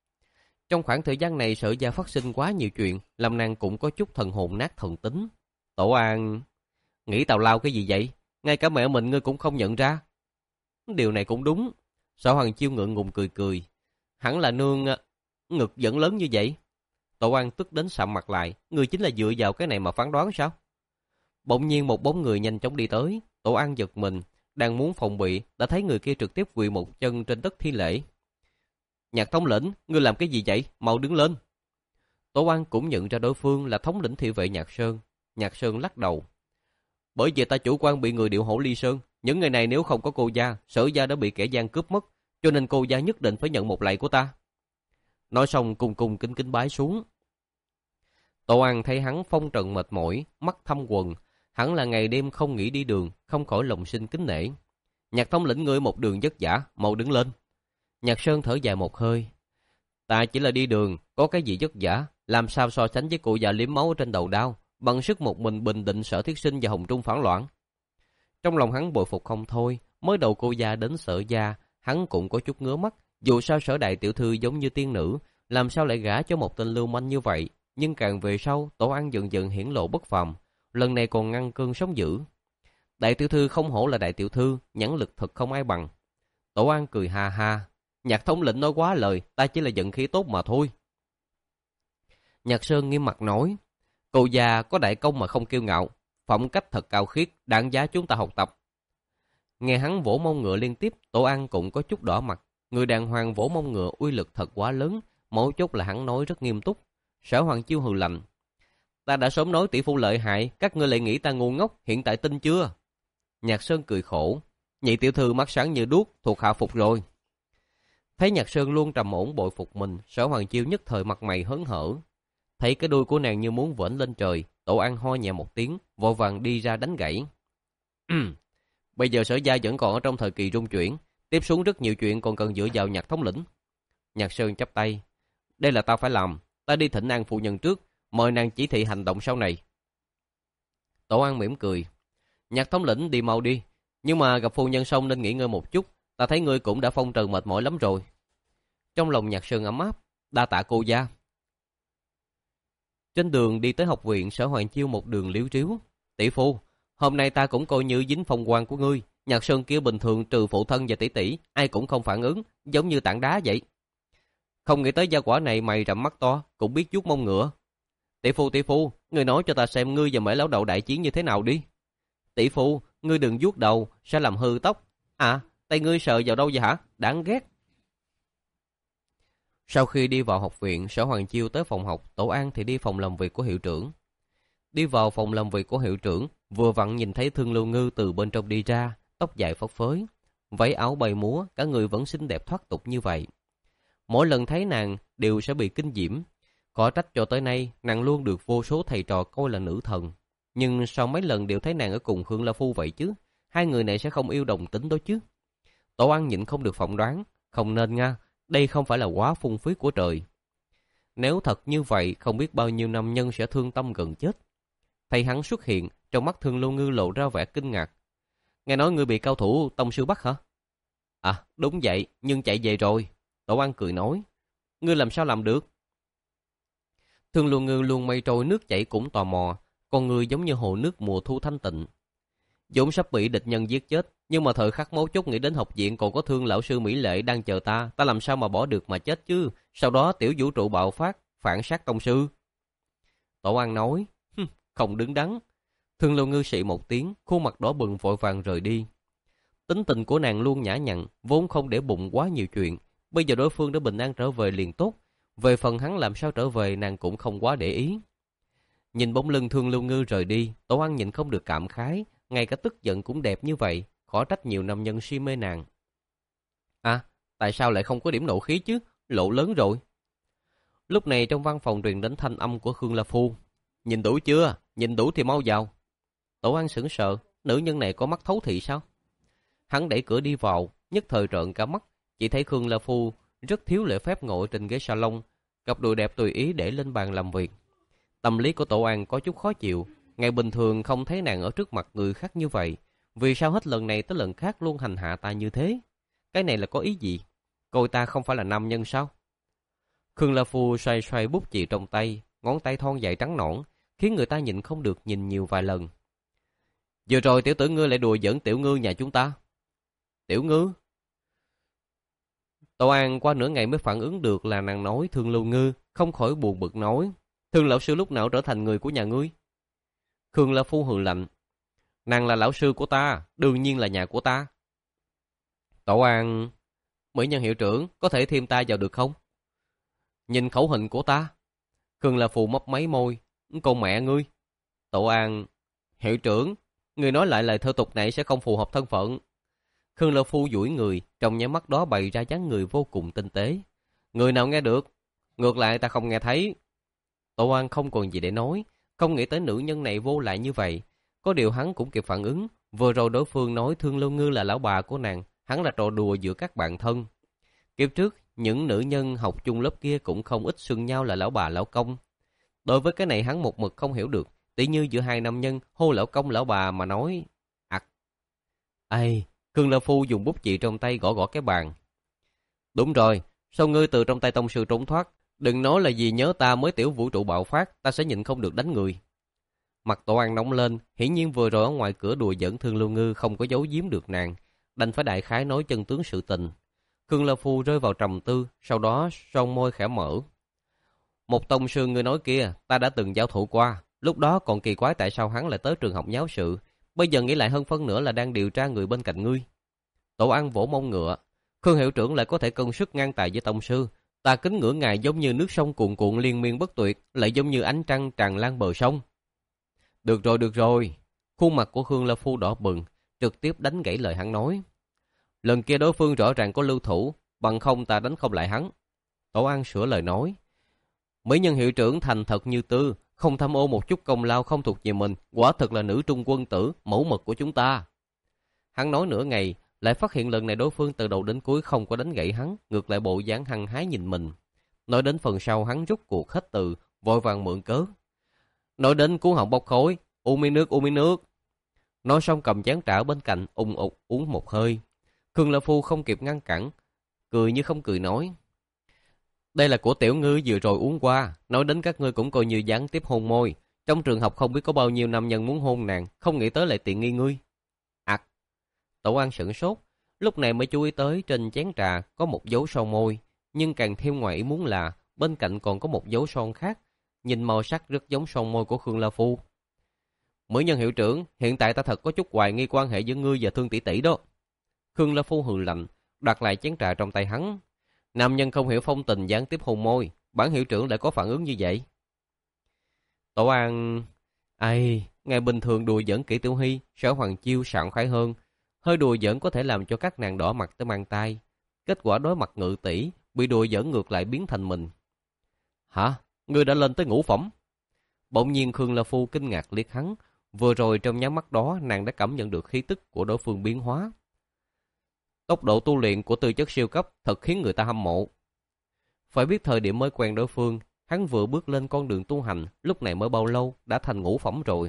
Trong khoảng thời gian này Sở gia phát sinh quá nhiều chuyện, làm nàng cũng có chút thần hồn nát thần tính. Tổ An, nghĩ tào lao cái gì vậy? Ngay cả mẹ mình ngươi cũng không nhận ra. Điều này cũng đúng. Sở Hoàng Chiêu ngượng ngùng cười cười. Hẳn là nương à, ngực vẫn lớn như vậy. Tổ An tức đến sạm mặt lại. Ngươi chính là dựa vào cái này mà phán đoán sao? Bỗng nhiên một bóng người nhanh chóng đi tới. Tổ An giật mình, đang muốn phòng bị, đã thấy người kia trực tiếp quỳ một chân trên đất thi lễ. Nhạc thống lĩnh, ngươi làm cái gì vậy? Mau đứng lên. Tổ An cũng nhận ra đối phương là thống lĩnh thị vệ Nhạc Sơn. Nhạc Sơn lắc đầu. Bởi vì ta chủ quan bị người điệu hổ Ly Sơn. Những ngày này nếu không có cô gia, Sở gia đã bị kẻ gian cướp mất, cho nên cô gia nhất định phải nhận một lạy của ta. Nói xong cùng cùng kính kính bái xuống. Tổ An thấy hắn phong trần mệt mỏi, mắt thâm quần, hẳn là ngày đêm không nghỉ đi đường, không khỏi lòng sinh kính nể. Nhạc thống lĩnh ngươi một đường vất vả, mau đứng lên. Nhạc Sơn thở dài một hơi. Ta chỉ là đi đường, có cái gì vất vả, làm sao so sánh với cụ già liếm máu trên đầu đao, bằng sức một mình bình định Sở Thiết Sinh và Hồng Trung phản loạn. Trong lòng hắn bội phục không thôi, mới đầu cô gia đến Sở gia, hắn cũng có chút ngứa mắt, dù sao Sở đại tiểu thư giống như tiên nữ, làm sao lại gả cho một tên lưu manh như vậy, nhưng càng về sau, Tổ An dần dần hiển lộ bất phàm, lần này còn ngăn cơn sóng dữ. Đại tiểu thư không hổ là đại tiểu thư, nhãn lực thật không ai bằng. Tổ An cười ha ha, Nhạc thống lĩnh nói quá lời, ta chỉ là giận khí tốt mà thôi. Nhạc Sơn nghiêm mặt nói, cô già có đại công mà không kiêu ngạo, phẩm cách thật cao khiết, đáng giá chúng ta học tập. Nghe hắn vỗ mông ngựa liên tiếp, Tổ An cũng có chút đỏ mặt. Người đàng hoàng vỗ mông ngựa uy lực thật quá lớn, mấu chốt là hắn nói rất nghiêm túc. Sở Hoàng Chiêu hừ lạnh, ta đã sớm nói tỷ phu lợi hại, các ngươi lại nghĩ ta ngu ngốc, hiện tại tin chưa? Nhạc Sơn cười khổ, nhị tiểu thư mắt sáng như đuốc, thuộc hạ phục rồi. Thấy Nhạc Sơn luôn trầm ổn bội phục mình, Sở Hoàng Chiêu nhất thời mặt mày hớn hở. Thấy cái đuôi của nàng như muốn vểnh lên trời, Tổ An ho nhẹ một tiếng, vội vàng đi ra đánh gãy. Bây giờ Sở gia vẫn còn ở trong thời kỳ rung chuyển, tiếp xuống rất nhiều chuyện còn cần dựa vào Nhạc thống lĩnh. Nhạc Sơn chắp tay, đây là ta phải làm, ta đi thỉnh an phụ nhân trước, mời nàng chỉ thị hành động sau này. Tổ An mỉm cười, Nhạc thống lĩnh đi mau đi, nhưng mà gặp phu nhân xong nên nghỉ ngơi một chút, ta thấy ngươi cũng đã phong trần mệt mỏi lắm rồi. Trong lòng Nhạc Sơn ấm áp, đa tạ cô gia. Trên đường đi tới học viện, Sở Hoàng Chiêu một đường liếu riếu, tỷ phu, hôm nay ta cũng coi như dính phong quan của ngươi. Nhạc Sơn kia bình thường trừ phụ thân và tỷ tỷ, ai cũng không phản ứng, giống như tảng đá vậy. Không nghĩ tới gia quả này mày rậm mắt to, cũng biết vuốt mông ngựa. Tỷ phu tỷ phu, ngươi nói cho ta xem ngươi và Mễ lão đầu đại chiến như thế nào đi. Tỷ phu, ngươi đừng vuốt đầu, sẽ làm hư tóc. À, tay ngươi sờ vào đâu vậy hả? Đáng ghét. Sau khi đi vào học viện, Sở Hoàng Chiêu tới phòng học, Tổ An thì đi phòng làm việc của hiệu trưởng. Đi vào phòng làm việc của hiệu trưởng, vừa vặn nhìn thấy Thương Lưu Ngư từ bên trong đi ra, tóc dài phất phới, váy áo bay múa, cả người vẫn xinh đẹp thoát tục như vậy. Mỗi lần thấy nàng đều sẽ bị kinh diễm. Khó trách cho tới nay nàng luôn được vô số thầy trò coi là nữ thần. Nhưng sau mấy lần đều thấy nàng ở cùng Khương La Phu vậy chứ, hai người này sẽ không yêu đồng tính đó chứ. Tổ An nhịn không được phỏng đoán, không nên nga, đây không phải là quá phung phí của trời. Nếu thật như vậy, không biết bao nhiêu nam nhân sẽ thương tâm gần chết. Thấy hắn xuất hiện, trong mắt Thương Lưu Ngư lộ ra vẻ kinh ngạc. Nghe nói ngươi bị cao thủ tông sư bắt hả? À, đúng vậy, nhưng chạy về rồi. Tổ An cười nói, ngươi làm sao làm được? Thương Lưu Ngư luôn mây trôi nước chảy cũng tò mò, con người giống như hồ nước mùa thu thanh tịnh. Dũng sắp bị địch nhân giết chết, nhưng mà thời khắc mấu chốt nghĩ đến học viện còn có Thương lão sư Mỹ Lệ đang chờ ta, ta làm sao mà bỏ được mà chết chứ? Sau đó tiểu vũ trụ bạo phát, phản sát tông sư. Tổ An nói, không đứng đắn. Thương Lưu Ngư xị một tiếng, khuôn mặt đỏ bừng vội vàng rời đi. Tính tình của nàng luôn nhã nhặn, vốn không để bụng quá nhiều chuyện. Bây giờ đối phương đã bình an trở về liền tốt. Về phần hắn làm sao trở về nàng cũng không quá để ý. Nhìn bóng lưng Thương Lưu Ngư rời đi, Tổ An nhìn không được cảm khái, ngay cả tức giận cũng đẹp như vậy, khó trách nhiều nam nhân si mê nàng. À, tại sao lại không có điểm nộ khí chứ? Lộ lớn rồi. Lúc này trong văn phòng truyền đến thanh âm của Khương La Phu. Nhìn đủ chưa? Nhìn đủ thì mau vào. Tổ An sững sờ, nữ nhân này có mắt thấu thị sao? Hắn đẩy cửa đi vào, nhất thời trợn cả mắt, chỉ thấy Khương La Phu rất thiếu lễ phép ngồi trên ghế salon, cặp đùi đẹp tùy ý để lên bàn làm việc. Tâm lý của Tổ An có chút khó chịu, ngày bình thường không thấy nàng ở trước mặt người khác như vậy, vì sao hết lần này tới lần khác luôn hành hạ ta như thế? Cái này là có ý gì? Coi ta không phải là nam nhân sao? Khương La Phu xoay xoay bút chì trong tay, ngón tay thon dài trắng nõn, khiến người ta nhịn không được nhìn nhiều vài lần. Vừa rồi tiểu tử ngươi lại đùa giỡn tiểu ngư nhà chúng ta. Tiểu ngư? Tô An qua nửa ngày mới phản ứng được là nàng nói Thương Lưu Ngư, không khỏi buồn bực nói. Thương lão sư lúc nào trở thành người của nhà ngươi? Khương La Phu hừ lạnh. Nàng là lão sư của ta, đương nhiên là nhà của ta. Tô An, mỹ nhân hiệu trưởng, có thể thêm ta vào được không? Nhìn khẩu hình của ta. Khương La Phu mấp máy môi. Con mẹ ngươi. Tô An, hiệu trưởng, ngươi nói lại lời thơ tục này sẽ không phù hợp thân phận. Khương La Phu duỗi người, trong nháy mắt đó bày ra dáng người vô cùng tinh tế. Người nào nghe được? Ngược lại ta không nghe thấy. Tô An không còn gì để nói, không nghĩ tới nữ nhân này vô lại như vậy. Có điều hắn cũng kịp phản ứng, vừa rồi đối phương nói Thương Lưu Ngư là lão bà của nàng, hắn là trò đùa giữa các bạn thân. Kiếp trước, những nữ nhân học chung lớp kia cũng không ít xưng nhau là lão bà lão công. Đối với cái này hắn một mực không hiểu được, tỉ như giữa hai nam nhân hô lão công lão bà mà nói. Ặc. Ây, Khương La Phu dùng bút chì trong tay gõ gõ cái bàn. Đúng rồi, sao ngươi từ trong tay tông sư trốn thoát? Đừng nói là gì nhớ ta mới tiểu vũ trụ bạo phát, ta sẽ nhịn không được đánh người. Mặt Tô An nóng lên, hiển nhiên vừa rồi ở ngoài cửa đùa giỡn Thương Lưu Ngư không có giấu giếm được nàng, đành phải đại khái nói chân tướng sự tình. Khương La Phu rơi vào trầm tư, sau đó son môi khẽ mở. Một tông sư ngươi nói kia, ta đã từng giao thủ qua, lúc đó còn kỳ quái tại sao hắn lại tới trường học nháo sự, bây giờ nghĩ lại hơn phân nửa là đang điều tra người bên cạnh ngươi. Tổ An vỗ mông ngựa, Khương hiệu trưởng lại có thể cân sức ngang tài với tông sư, ta kính ngưỡng ngài giống như nước sông cuồn cuộn liên miên bất tuyệt, lại giống như ánh trăng tràn lan bờ sông. Được rồi, được rồi. Khuôn mặt của Khương La Phu đỏ bừng, trực tiếp đánh gãy lời hắn nói. Lần kia đối phương rõ ràng có lưu thủ, bằng không ta đánh không lại hắn. Tổ An sửa lời nói. Mỹ nhân hiệu trưởng thành thật như tư, không tham ô một chút công lao không thuộc về mình, quả thật là nữ trung quân tử, mẫu mực của chúng ta. Hắn nói nửa ngày, lại phát hiện lần này đối phương từ đầu đến cuối không có đánh gãy hắn, ngược lại bộ dáng hăng hái nhìn mình. Nói đến phần sau hắn rút cuộc hết từ, vội vàng mượn cớ. Nói đến cuốn họng bốc khói, uống miếng nước, uống miếng nước. Nói xong cầm chén trà bên cạnh, ung ục uống một hơi. Khương La Phu không kịp ngăn cản, cười như không cười nói. Đây là của tiểu ngư vừa rồi uống qua, nói đến các ngươi cũng coi như gián tiếp hôn môi. Trong trường học không biết có bao nhiêu nam nhân muốn hôn nàng, không nghĩ tới lại tiện nghi ngươi. Ảc. Tổ An sửng sốt, lúc này mới chú ý tới trên chén trà có một dấu son môi, nhưng càng thêm ngoài ý muốn là bên cạnh còn có một dấu son khác, nhìn màu sắc rất giống son môi của Khương La Phu. Mỹ nhân hiệu trưởng, hiện tại ta thật có chút hoài nghi quan hệ giữa ngươi và Thương tỷ tỷ đó. Khương La Phu hừ lạnh, đặt lại chén trà trong tay hắn. Nam nhân không hiểu phong tình gián tiếp hôn môi, bản hiệu trưởng lại có phản ứng như vậy. Tổ An, ai, ngày bình thường đùa giỡn Kỷ Tiểu Hy, Sở Hoàng Chiêu sảng khoái hơn, hơi đùa giỡn có thể làm cho các nàng đỏ mặt tới mang tai. Kết quả đối mặt Ngự tỷ, bị đùa giỡn ngược lại biến thành mình. Hả? Ngươi đã lên tới ngũ phẩm? Bỗng nhiên Khương La Phu kinh ngạc liếc hắn, vừa rồi trong nháy mắt đó nàng đã cảm nhận được khí tức của đối phương biến hóa. Tốc độ tu luyện của tư chất siêu cấp thật khiến người ta hâm mộ. Phải biết thời điểm mới quen đối phương, hắn vừa bước lên con đường tu hành, lúc này mới bao lâu đã thành ngũ phẩm rồi.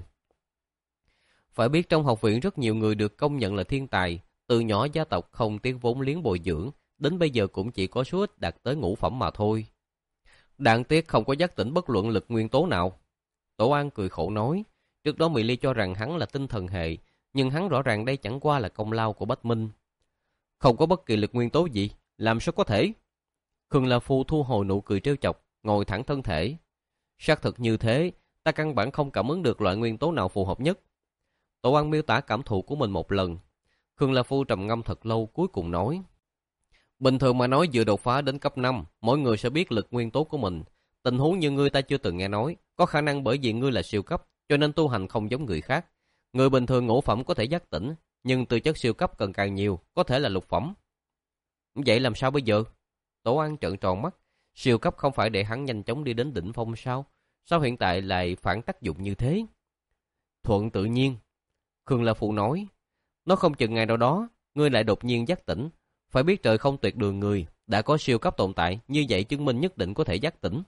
Phải biết trong học viện rất nhiều người được công nhận là thiên tài, từ nhỏ gia tộc không tiếc vốn liếng bồi dưỡng, đến bây giờ cũng chỉ có số ít đạt tới ngũ phẩm mà thôi. Đáng tiếc không có giác tỉnh bất luận lực nguyên tố nào. Tổ An cười khổ nói, trước đó Mỹ Ly cho rằng hắn là tinh thần hệ, nhưng hắn rõ ràng đây chẳng qua là công lao của Bách Minh. Không có bất kỳ lực nguyên tố gì, làm sao có thể? Khương La Phu thu hồi nụ cười trêu chọc, ngồi thẳng thân thể. Xác thực như thế, ta căn bản không cảm ứng được loại nguyên tố nào phù hợp nhất. Tổ An miêu tả cảm thụ của mình một lần. Khương La Phu trầm ngâm thật lâu cuối cùng nói. Bình thường mà nói vừa đột phá đến cấp năm, mỗi người sẽ biết lực nguyên tố của mình. Tình huống như ngươi ta chưa từng nghe nói, có khả năng bởi vì ngươi là siêu cấp, cho nên tu hành không giống người khác. Người bình thường ngũ phẩm có thể giác tỉnh, nhưng tư chất siêu cấp cần càng nhiều, có thể là lục phẩm. Vậy làm sao bây giờ? Tổ An trợn tròn mắt, siêu cấp không phải để hắn nhanh chóng đi đến đỉnh phong sao? Sao hiện tại lại phản tác dụng như thế? Thuận tự nhiên. Khương La Phụ nói, nó không chừng ngày nào đó, ngươi lại đột nhiên giác tỉnh. Phải biết trời không tuyệt đường người, đã có siêu cấp tồn tại, như vậy chứng minh nhất định có thể giác tỉnh.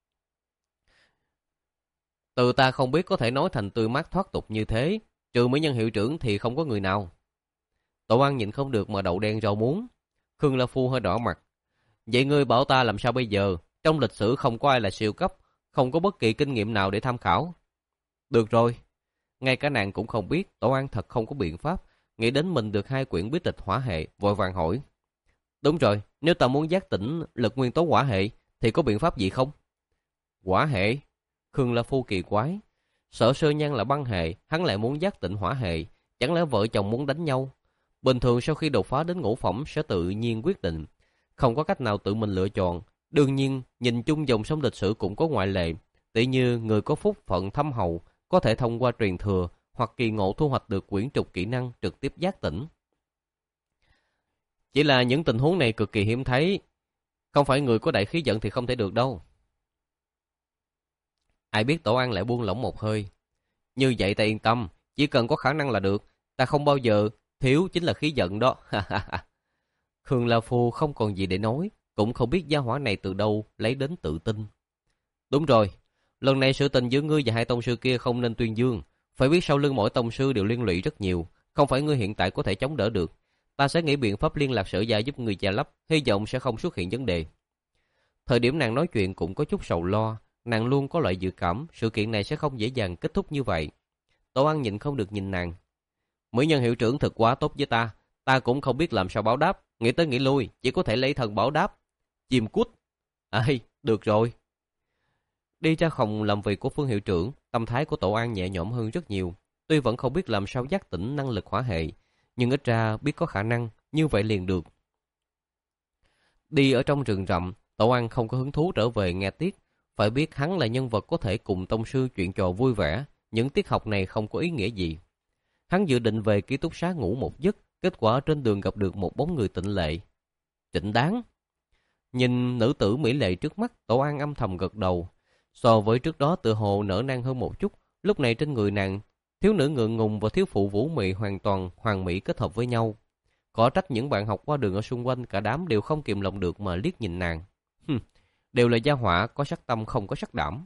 Từ ta không biết có thể nói thành tươi mát thoát tục như thế, trừ mỹ nhân hiệu trưởng thì không có người nào. Tổ An nhịn không được mà đậu đen rau muống. Khương La Phu hơi đỏ mặt. Vậy ngươi bảo ta làm sao bây giờ? Trong lịch sử không có ai là siêu cấp, không có bất kỳ kinh nghiệm nào để tham khảo. Được rồi. Ngay cả nàng cũng không biết, Tổ An thật không có biện pháp. Nghĩ đến mình được hai quyển bí tịch hỏa hệ, vội vàng hỏi. Đúng rồi, nếu ta muốn giác tỉnh lực nguyên tố hỏa hệ, thì có biện pháp gì không? Hỏa hệ? Khương La Phu kỳ quái. Sở Sơ Nhan là băng hệ, hắn lại muốn giác tỉnh hỏa hệ. Chẳng lẽ vợ chồng muốn đánh nhau? Bình thường sau khi đột phá đến ngũ phẩm sẽ tự nhiên quyết định. Không có cách nào tự mình lựa chọn. Đương nhiên, nhìn chung dòng sông lịch sử cũng có ngoại lệ. Tỷ như người có phúc phận thâm hậu, có thể thông qua truyền thừa hoặc kỳ ngộ thu hoạch được quyển trục kỹ năng trực tiếp giác tỉnh. Chỉ là những tình huống này cực kỳ hiếm thấy. Không phải người có đại khí vận thì không thể được đâu. Ai biết Tổ An lại buông lỏng một hơi. Như vậy ta yên tâm, chỉ cần có khả năng là được. Ta không bao giờ thiếu chính là khí vận đó. Khương La Phu không còn gì để nói, cũng không biết gia hỏa này từ đâu lấy đến tự tin. Đúng rồi, lần này sự tình giữa ngươi và hai tông sư kia không nên tuyên dương. Phải biết sau lưng mỗi tông sư đều liên lụy rất nhiều, không phải ngươi hiện tại có thể chống đỡ được. Ta sẽ nghĩ biện pháp liên lạc Sở Gia giúp ngươi che lấp, hy vọng sẽ không xuất hiện vấn đề. Thời điểm nàng nói chuyện cũng có chút sầu lo, nàng luôn có loại dự cảm sự kiện này sẽ không dễ dàng kết thúc như vậy. Tổ An nhịn không được nhìn nàng. Mỹ nhân hiệu trưởng thật quá tốt với ta, ta cũng không biết làm sao báo đáp, nghĩ tới nghĩ lui, chỉ có thể lấy thần báo đáp. Chim cút. Ây, được rồi. Đi ra phòng làm việc của Phương hiệu trưởng, tâm thái của Tổ An nhẹ nhõm hơn rất nhiều. Tuy vẫn không biết làm sao giác tỉnh năng lực hỏa hệ, nhưng ít ra biết có khả năng, như vậy liền được. Đi ở trong rừng rậm, Tổ An không có hứng thú trở về nghe tiết. Phải biết hắn là nhân vật có thể cùng tông sư chuyện trò vui vẻ, những tiết học này không có ý nghĩa gì. Hắn dự định về ký túc xá ngủ một giấc, kết quả trên đường gặp được một bóng người tịnh lệ. Trịnh Đáng. Nhìn nữ tử mỹ lệ trước mắt, Tổ An âm thầm gật đầu. So với trước đó tựa hồ nở nang hơn một chút, lúc này trên người nàng, thiếu nữ ngượng ngùng và thiếu phụ vũ mị hoàn toàn hoàn mỹ kết hợp với nhau. Có trách những bạn học qua đường ở xung quanh cả đám đều không kìm lòng được mà liếc nhìn nàng. Hừm, đều là gia hỏa có sắc tâm không có sắc đảm.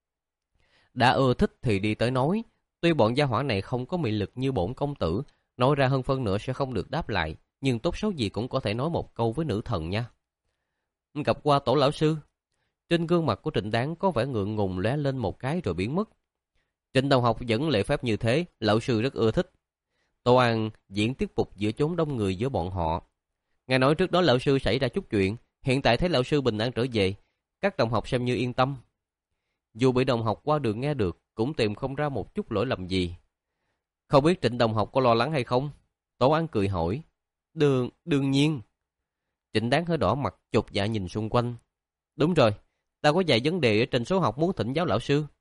Đã ưa thích thì đi tới nói, tuy bọn gia hỏa này không có mị lực như bổn công tử, nói ra hơn phân nửa sẽ không được đáp lại, nhưng tốt xấu gì cũng có thể nói một câu với nữ thần nha. Gặp qua Tổ lão sư. Trên gương mặt của Trịnh Đáng có vẻ ngượng ngùng lóe lên một cái rồi biến mất. Trịnh đồng học vẫn lễ phép như thế, lão sư rất ưa thích. Tô An diễn tiếp phục giữa chốn đông người giữa bọn họ. Nghe nói trước đó lão sư xảy ra chút chuyện, hiện tại thấy lão sư bình an trở về, các đồng học xem như yên tâm. Dù bị đồng học qua đường nghe được, cũng tìm không ra một chút lỗi lầm gì. Không biết Trịnh đồng học có lo lắng hay không? Tô An cười hỏi. Đương, đương nhiên. Trịnh Đáng hơi đỏ mặt, chột dạ nhìn xung quanh. Đúng rồi, ta có vài vấn đề ở trên số học muốn thỉnh giáo lão sư.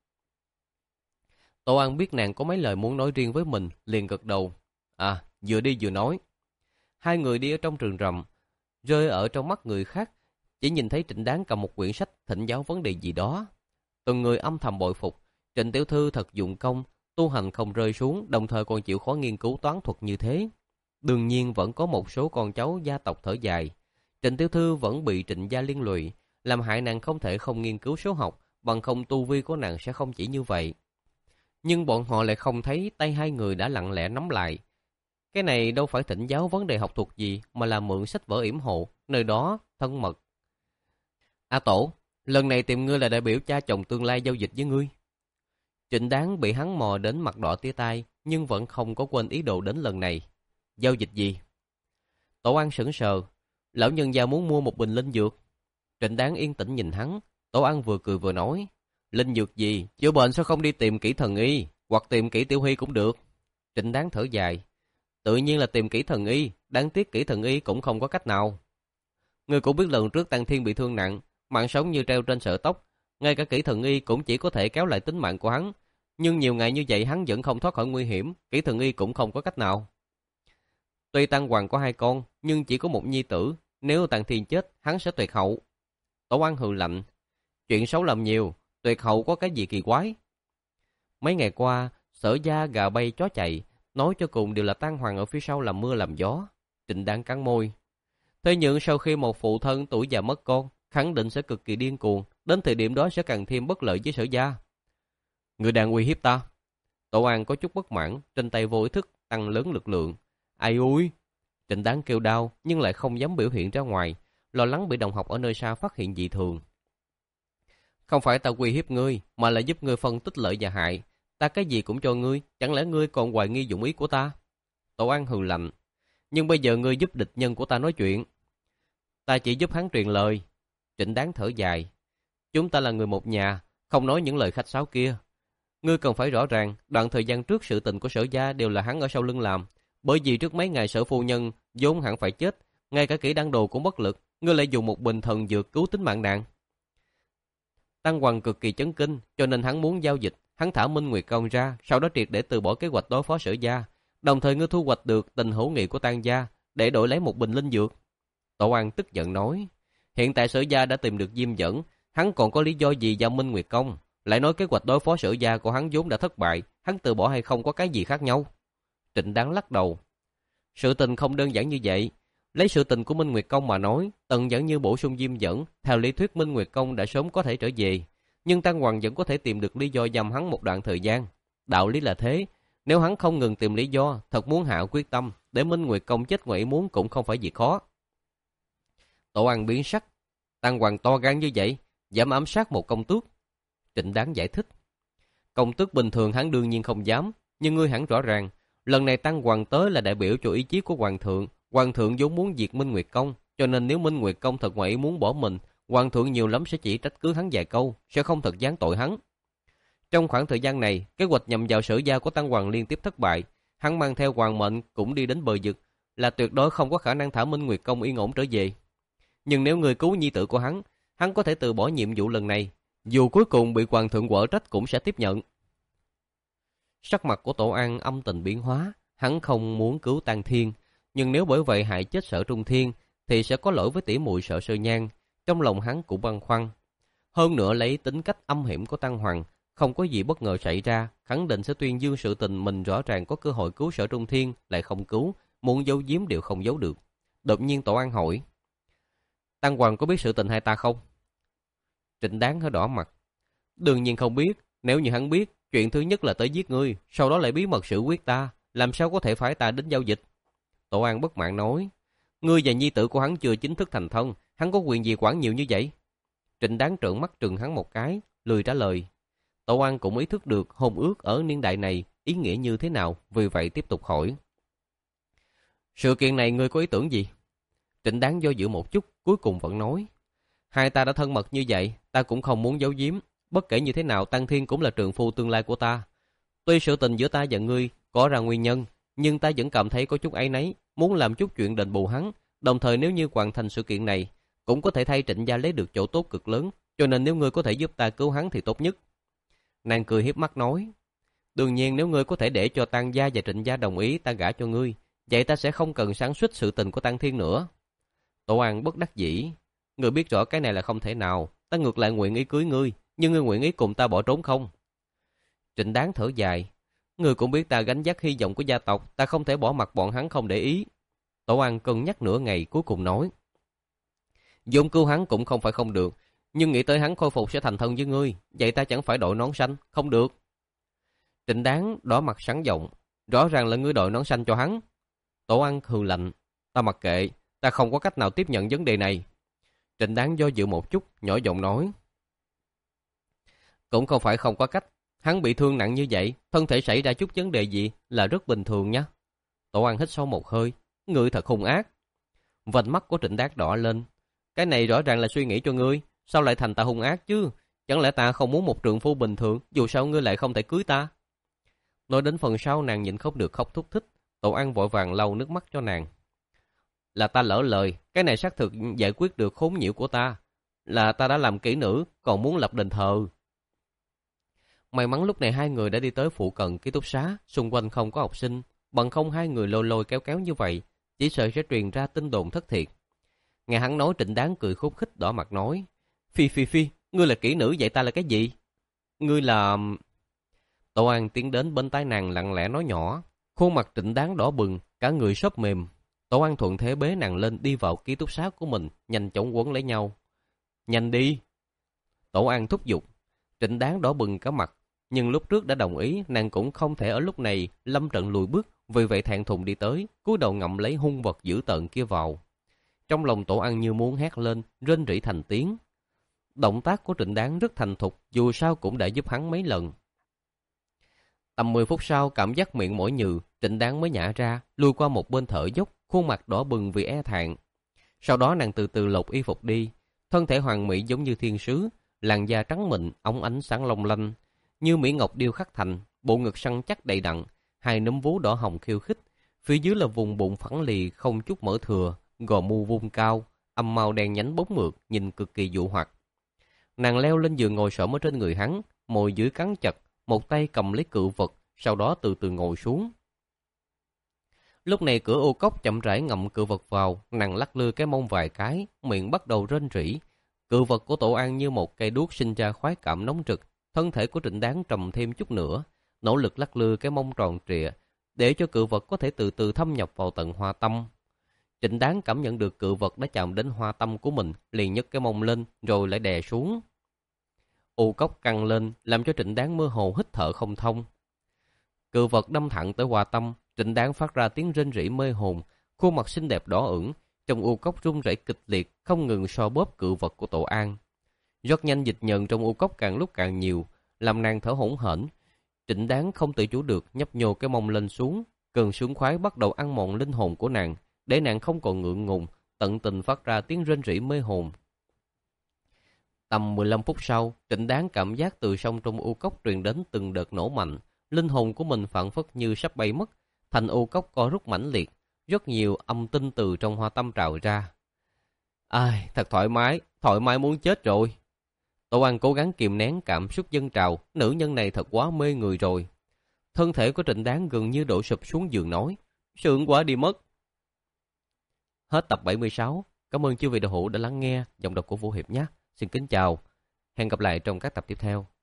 Tô An biết nàng có mấy lời muốn nói riêng với mình, liền gật đầu. À, vừa đi vừa nói. Hai người đi ở trong rừng rậm, rơi ở trong mắt người khác, chỉ nhìn thấy Trịnh Đáng cầm một quyển sách thỉnh giáo vấn đề gì đó. Từng người âm thầm bội phục, Trịnh tiểu thư thật dụng công, tu hành không rơi xuống, đồng thời còn chịu khó nghiên cứu toán thuật như thế. Đương nhiên vẫn có một số con cháu gia tộc thở dài. Trịnh tiểu thư vẫn bị Trịnh gia liên lụy, làm hại nàng không thể không nghiên cứu số học, bằng không tu vi của nàng sẽ không chỉ như vậy. Nhưng bọn họ lại không thấy tay hai người đã lặng lẽ nắm lại. Cái này đâu phải thỉnh giáo vấn đề học thuật gì, mà là mượn sách vở yểm hộ, nơi đó thân mật. A Tổ, lần này tìm ngươi là đại biểu cha chồng tương lai giao dịch với ngươi. Trịnh Đáng bị hắn mò đến mặt đỏ tía tai, nhưng vẫn không có quên ý đồ đến lần này. Giao dịch gì? Tổ An sững sờ. Lão nhân gia muốn mua một bình linh dược. Trịnh Đáng yên tĩnh nhìn hắn. Tổ An vừa cười vừa nói. Linh dược gì? Chữa bệnh sao không đi tìm kỹ thần y, hoặc tìm kỹ tiểu huy cũng được. Trịnh Đáng thở dài. Tự nhiên là tìm kỹ thần y, đáng tiếc kỹ thần y cũng không có cách nào. Ngươi cũng biết lần trước Tăng Thiên bị thương nặng, mạng sống như treo trên sợi tóc, ngay cả kỹ thần y cũng chỉ có thể kéo lại tính mạng của hắn. Nhưng nhiều ngày như vậy hắn vẫn không thoát khỏi nguy hiểm, kỹ thần y cũng không có cách nào. Tuy Tăng Hoàng có hai con, nhưng chỉ có một nhi tử, nếu Tăng Thiên chết, hắn sẽ tuyệt hậu. Tổ An hừ lạnh. Chuyện xấu làm nhiều, tuyệt hậu có cái gì kỳ quái? Mấy ngày qua, Sở Gia gà bay chó chạy, nói cho cùng đều là Tăng Hoàng ở phía sau làm mưa làm gió. Trịnh Đáng cắn môi. Thế nhưng sau khi một phụ thân tuổi già mất con, khẳng định sẽ cực kỳ điên cuồng, đến thời điểm đó sẽ càng thêm bất lợi với Sở Gia. Người đang uy hiếp ta. Tổ An có chút bất mãn, trên tay vô ý thức tăng lớn lực lượng. Ai ui! Trịnh Đáng kêu đau, nhưng lại không dám biểu hiện ra ngoài, lo lắng bị đồng học ở nơi xa phát hiện dị thường. Không phải ta uy hiếp ngươi, mà là giúp ngươi phân tích lợi và hại. Ta cái gì cũng cho ngươi, chẳng lẽ ngươi còn hoài nghi dụng ý của ta? Tổ An hừ lạnh. Nhưng bây giờ ngươi giúp địch nhân của ta nói chuyện. Ta chỉ giúp hắn truyền lời. Trịnh Đáng thở dài. Chúng ta là người một nhà, không nói những lời khách sáo kia. Ngươi cần phải rõ ràng, đoạn thời gian trước sự tình của Sở gia đều là hắn ở sau lưng làm. Bởi vì trước mấy ngày Sở phu nhân vốn hẳn phải chết, ngay cả kỹ đăng đồ cũng bất lực, ngươi lại dùng một bình thần dược cứu tính mạng nàng. Tăng Hoàng cực kỳ chấn kinh, cho nên hắn muốn giao dịch, hắn thả Minh Nguyệt Công ra, sau đó triệt để từ bỏ kế hoạch đối phó Sở gia, đồng thời ngươi thu hoạch được tình hữu nghị của Tang gia để đổi lấy một bình linh dược. Tổ An tức giận nói, hiện tại Sở gia đã tìm được Diêm Dẫn, hắn còn có lý do gì giao Minh Nguyệt Công? Lại nói kế hoạch đối phó Sở gia của hắn vốn đã thất bại, hắn từ bỏ hay không có cái gì khác nhau? Trịnh Đáng lắc đầu. Sự tình không đơn giản như vậy. Lấy sự tình của Minh Nguyệt Công mà nói, Tần Dẫn Như bổ sung Diêm Dẫn, theo lý thuyết Minh Nguyệt Công đã sớm có thể trở về, nhưng Tăng Hoàng vẫn có thể tìm được lý do giam hắn một đoạn thời gian. Đạo lý là thế, nếu hắn không ngừng tìm lý do, thật muốn hạ quyết tâm, để Minh Nguyệt Công chết ngoài ý muốn cũng không phải việc khó. Tổ An biến sắc, Tăng Hoàng to gan như vậy, dám ám sát một công tước. Trịnh Đáng giải thích, công tước bình thường hắn đương nhiên không dám, nhưng ngươi hẳn rõ ràng, lần này Tăng Hoàng tới là đại biểu cho ý chí của Hoàng thượng. Hoàng thượng vốn muốn diệt Minh Nguyệt Công, cho nên nếu Minh Nguyệt Công thật ngoại ý muốn bỏ mình, Hoàng thượng nhiều lắm sẽ chỉ trách cứ hắn vài câu, sẽ không thật giáng tội hắn. Trong khoảng thời gian này, kế hoạch nhằm vào Sở gia của Tăng Hoàng liên tiếp thất bại, hắn mang theo hoàng mệnh cũng đi đến bờ vực, là tuyệt đối không có khả năng thả Minh Nguyệt Công yên ổn trở về. Nhưng nếu người cứu nhi tử của hắn, hắn có thể từ bỏ nhiệm vụ lần này, dù cuối cùng bị Hoàng thượng quở trách cũng sẽ tiếp nhận. Sắc mặt của Tổ An âm tình biến hóa, hắn không muốn cứu Tang Thiên, nhưng nếu bởi vậy hại chết Sở Trung Thiên thì sẽ có lỗi với tỷ muội Sở Sơ Nhan. Trong lòng hắn cũng băn khoăn. Hơn nữa lấy tính cách âm hiểm của Tăng Hoàng, không có gì bất ngờ xảy ra, khẳng định sẽ tuyên dương sự tình mình rõ ràng có cơ hội cứu Sở Trung Thiên lại không cứu, muốn giấu giếm đều không giấu được. Đột nhiên Tổ An hỏi, Tăng Hoàng có biết sự tình hai ta không? Trịnh Đáng hơi đỏ mặt. Đương nhiên không biết, nếu như hắn biết, chuyện thứ nhất là tới giết ngươi, sau đó lại bí mật xử quyết ta, làm sao có thể phái ta đến giao dịch? Tổ An bất mãn nói, ngươi và nhi tử của hắn chưa chính thức thành thân, hắn có quyền gì quản nhiều như vậy? Trịnh Đáng trợn mắt trừng hắn một cái, lười trả lời. Tổ An cũng ý thức được hôn ước ở niên đại này ý nghĩa như thế nào, vì vậy tiếp tục hỏi. Sự kiện này ngươi có ý tưởng gì? Trịnh Đáng do dự một chút, cuối cùng vẫn nói. Hai ta đã thân mật như vậy, ta cũng không muốn giấu giếm. Bất kể như thế nào, Tăng Thiên cũng là trượng phu tương lai của ta. Tuy sự tình giữa ta và ngươi có ra nguyên nhân, nhưng ta vẫn cảm thấy có chút áy náy, muốn làm chút chuyện đền bù hắn. Đồng thời nếu như hoàn thành sự kiện này, cũng có thể thay Trịnh gia lấy được chỗ tốt cực lớn. Cho nên nếu ngươi có thể giúp ta cứu hắn thì tốt nhất. Nàng cười hiếp mắt nói. Đương nhiên nếu ngươi có thể để cho Tăng gia và Trịnh gia đồng ý ta gả cho ngươi, vậy ta sẽ không cần sáng suốt sự tình của Tăng Thiên nữa. Tổ An bất đắc dĩ. Ngươi biết rõ cái này là không thể nào. Ta ngược lại nguyện ý cưới ngươi, nhưng ngươi nguyện ý cùng ta bỏ trốn không? Trịnh Đáng thở dài. Ngươi cũng biết ta gánh vác hy vọng của gia tộc, ta không thể bỏ mặc bọn hắn không để ý. Tổ An cân nhắc nửa ngày cuối cùng nói. Dùng cứu hắn cũng không phải không được, nhưng nghĩ tới hắn khôi phục sẽ thành thân với ngươi, vậy ta chẳng phải đội nón xanh, không được. Trịnh Đáng đỏ mặt sáng giọng. Rõ ràng là ngươi đội nón xanh cho hắn. Tổ An hừ lạnh. Ta mặc kệ, ta không có cách nào tiếp nhận vấn đề này. Trịnh Đáng do dự một chút, nhỏ giọng nói. Cũng không phải không có cách. Hắn bị thương nặng như vậy, thân thể xảy ra chút vấn đề gì là rất bình thường nhé. Tổ An hít sâu một hơi. Ngươi thật hung ác. Vành mắt của Trịnh Đáng đỏ lên. Cái này rõ ràng là suy nghĩ cho ngươi. Sao lại thành ta hung ác chứ? Chẳng lẽ ta không muốn một trượng phu bình thường, dù sao ngươi lại không thể cưới ta? Nói đến phần sau nàng nhịn không được khóc thúc thích. Tổ An vội vàng lau nước mắt cho nàng. Là ta lỡ lời, cái này xác thực giải quyết được khốn nhiễu của ta. Là ta đã làm kỹ nữ, còn muốn lập đền thờ. May mắn lúc này hai người đã đi tới phụ cận ký túc xá, xung quanh không có học sinh, bằng không hai người lôi lôi kéo kéo như vậy, chỉ sợ sẽ truyền ra tin đồn thất thiệt. Nghe hắn nói, Trịnh Đáng cười khúc khích đỏ mặt nói, Phi phi phi, ngươi là kỹ nữ vậy ta là cái gì? Ngươi là... Tổ An tiến đến bên tai nàng lặng lẽ nói nhỏ, khuôn mặt Trịnh Đáng đỏ bừng, cả người xốp mềm. Tổ An thuận thế bế nàng lên đi vào ký túc xá của mình, nhanh chóng quấn lấy nhau. Nhanh đi! Tổ An thúc giục. Trịnh Đáng đỏ bừng cả mặt, nhưng lúc trước đã đồng ý, nàng cũng không thể ở lúc này lâm trận lùi bước, vì vậy thẹn thùng đi tới, cúi đầu ngậm lấy hung vật dữ tợn kia vào. Trong lòng Tổ An như muốn hét lên, rên rỉ thành tiếng. Động tác của Trịnh Đáng rất thành thục, dù sao cũng đã giúp hắn mấy lần. Tầm mười phút sau, cảm giác miệng mỏi nhừ, Trịnh Đáng mới nhả ra, lùi qua một bên thở dốc, khuôn mặt đỏ bừng vì e thẹn. Sau đó nàng từ từ lột y phục đi, thân thể hoàn mỹ giống như thiên sứ, làn da trắng mịn, óng ánh sáng long lanh, như mỹ ngọc điêu khắc thành, bộ ngực săn chắc đầy đặn, hai núm vú đỏ hồng khiêu khích, phía dưới là vùng bụng phẳng lì không chút mỡ thừa, gò mu vuông cao, âm mao đen nhánh bóng mượt, nhìn cực kỳ dụ hoặc. Nàng leo lên giường ngồi xổm ở trên người hắn, môi dưới cắn chặt, một tay cầm lấy cự vật, sau đó từ từ ngồi xuống. Lúc này cửa ô cốc chậm rãi ngậm cự vật vào, nàng lắc lư cái mông vài cái, miệng bắt đầu rên rỉ. Cự vật của Tổ An như một cây đuốc sinh ra khoái cảm nóng rực, thân thể của Trịnh Đáng trầm thêm chút nữa, nỗ lực lắc lư cái mông tròn trịa, để cho cự vật có thể từ từ thâm nhập vào tận hoa tâm. Trịnh Đáng cảm nhận được cự vật đã chạm đến hoa tâm của mình, liền nhấc cái mông lên, rồi lại đè xuống. Ô cốc căng lên, làm cho Trịnh Đáng mơ hồ hít thở không thông. Cự vật đâm thẳng tới hoa tâm, Trịnh Đáng phát ra tiếng rên rỉ mê hồn, khuôn mặt xinh đẹp đỏ ửng, trong u cốc rung rẩy kịch liệt, không ngừng so bóp cự vật của Tổ An. Rất nhanh dịch nhờn trong u cốc càng lúc càng nhiều, làm nàng thở hổn hển. Trịnh Đáng không tự chủ được nhấp nhô cái mông lên xuống, cơn sướng khoái bắt đầu ăn mòn linh hồn của nàng, để nàng không còn ngượng ngùng, tận tình phát ra tiếng rên rỉ mê hồn. Tầm mười lăm phút sau, Trịnh Đáng cảm giác từ sông trong u cốc truyền đến từng đợt nổ mạnh, linh hồn của mình phảng phất như sắp bay mất, thành u cốc co rút mãnh liệt, rất nhiều âm tinh từ trong hoa tâm trào ra. Ai, thật thoải mái, thoải mái muốn chết rồi. Tổ An cố gắng kìm nén cảm xúc dâng trào, nữ nhân này thật quá mê người rồi. Thân thể của Trịnh Đáng gần như đổ sụp xuống giường nói, sướng quá đi mất. Hết tập bảy mươi sáu. Cảm ơn chư vị đạo hữu đã lắng nghe giọng đọc của Vũ Hiệp nhé. Xin kính chào. Hẹn gặp lại trong các tập tiếp theo.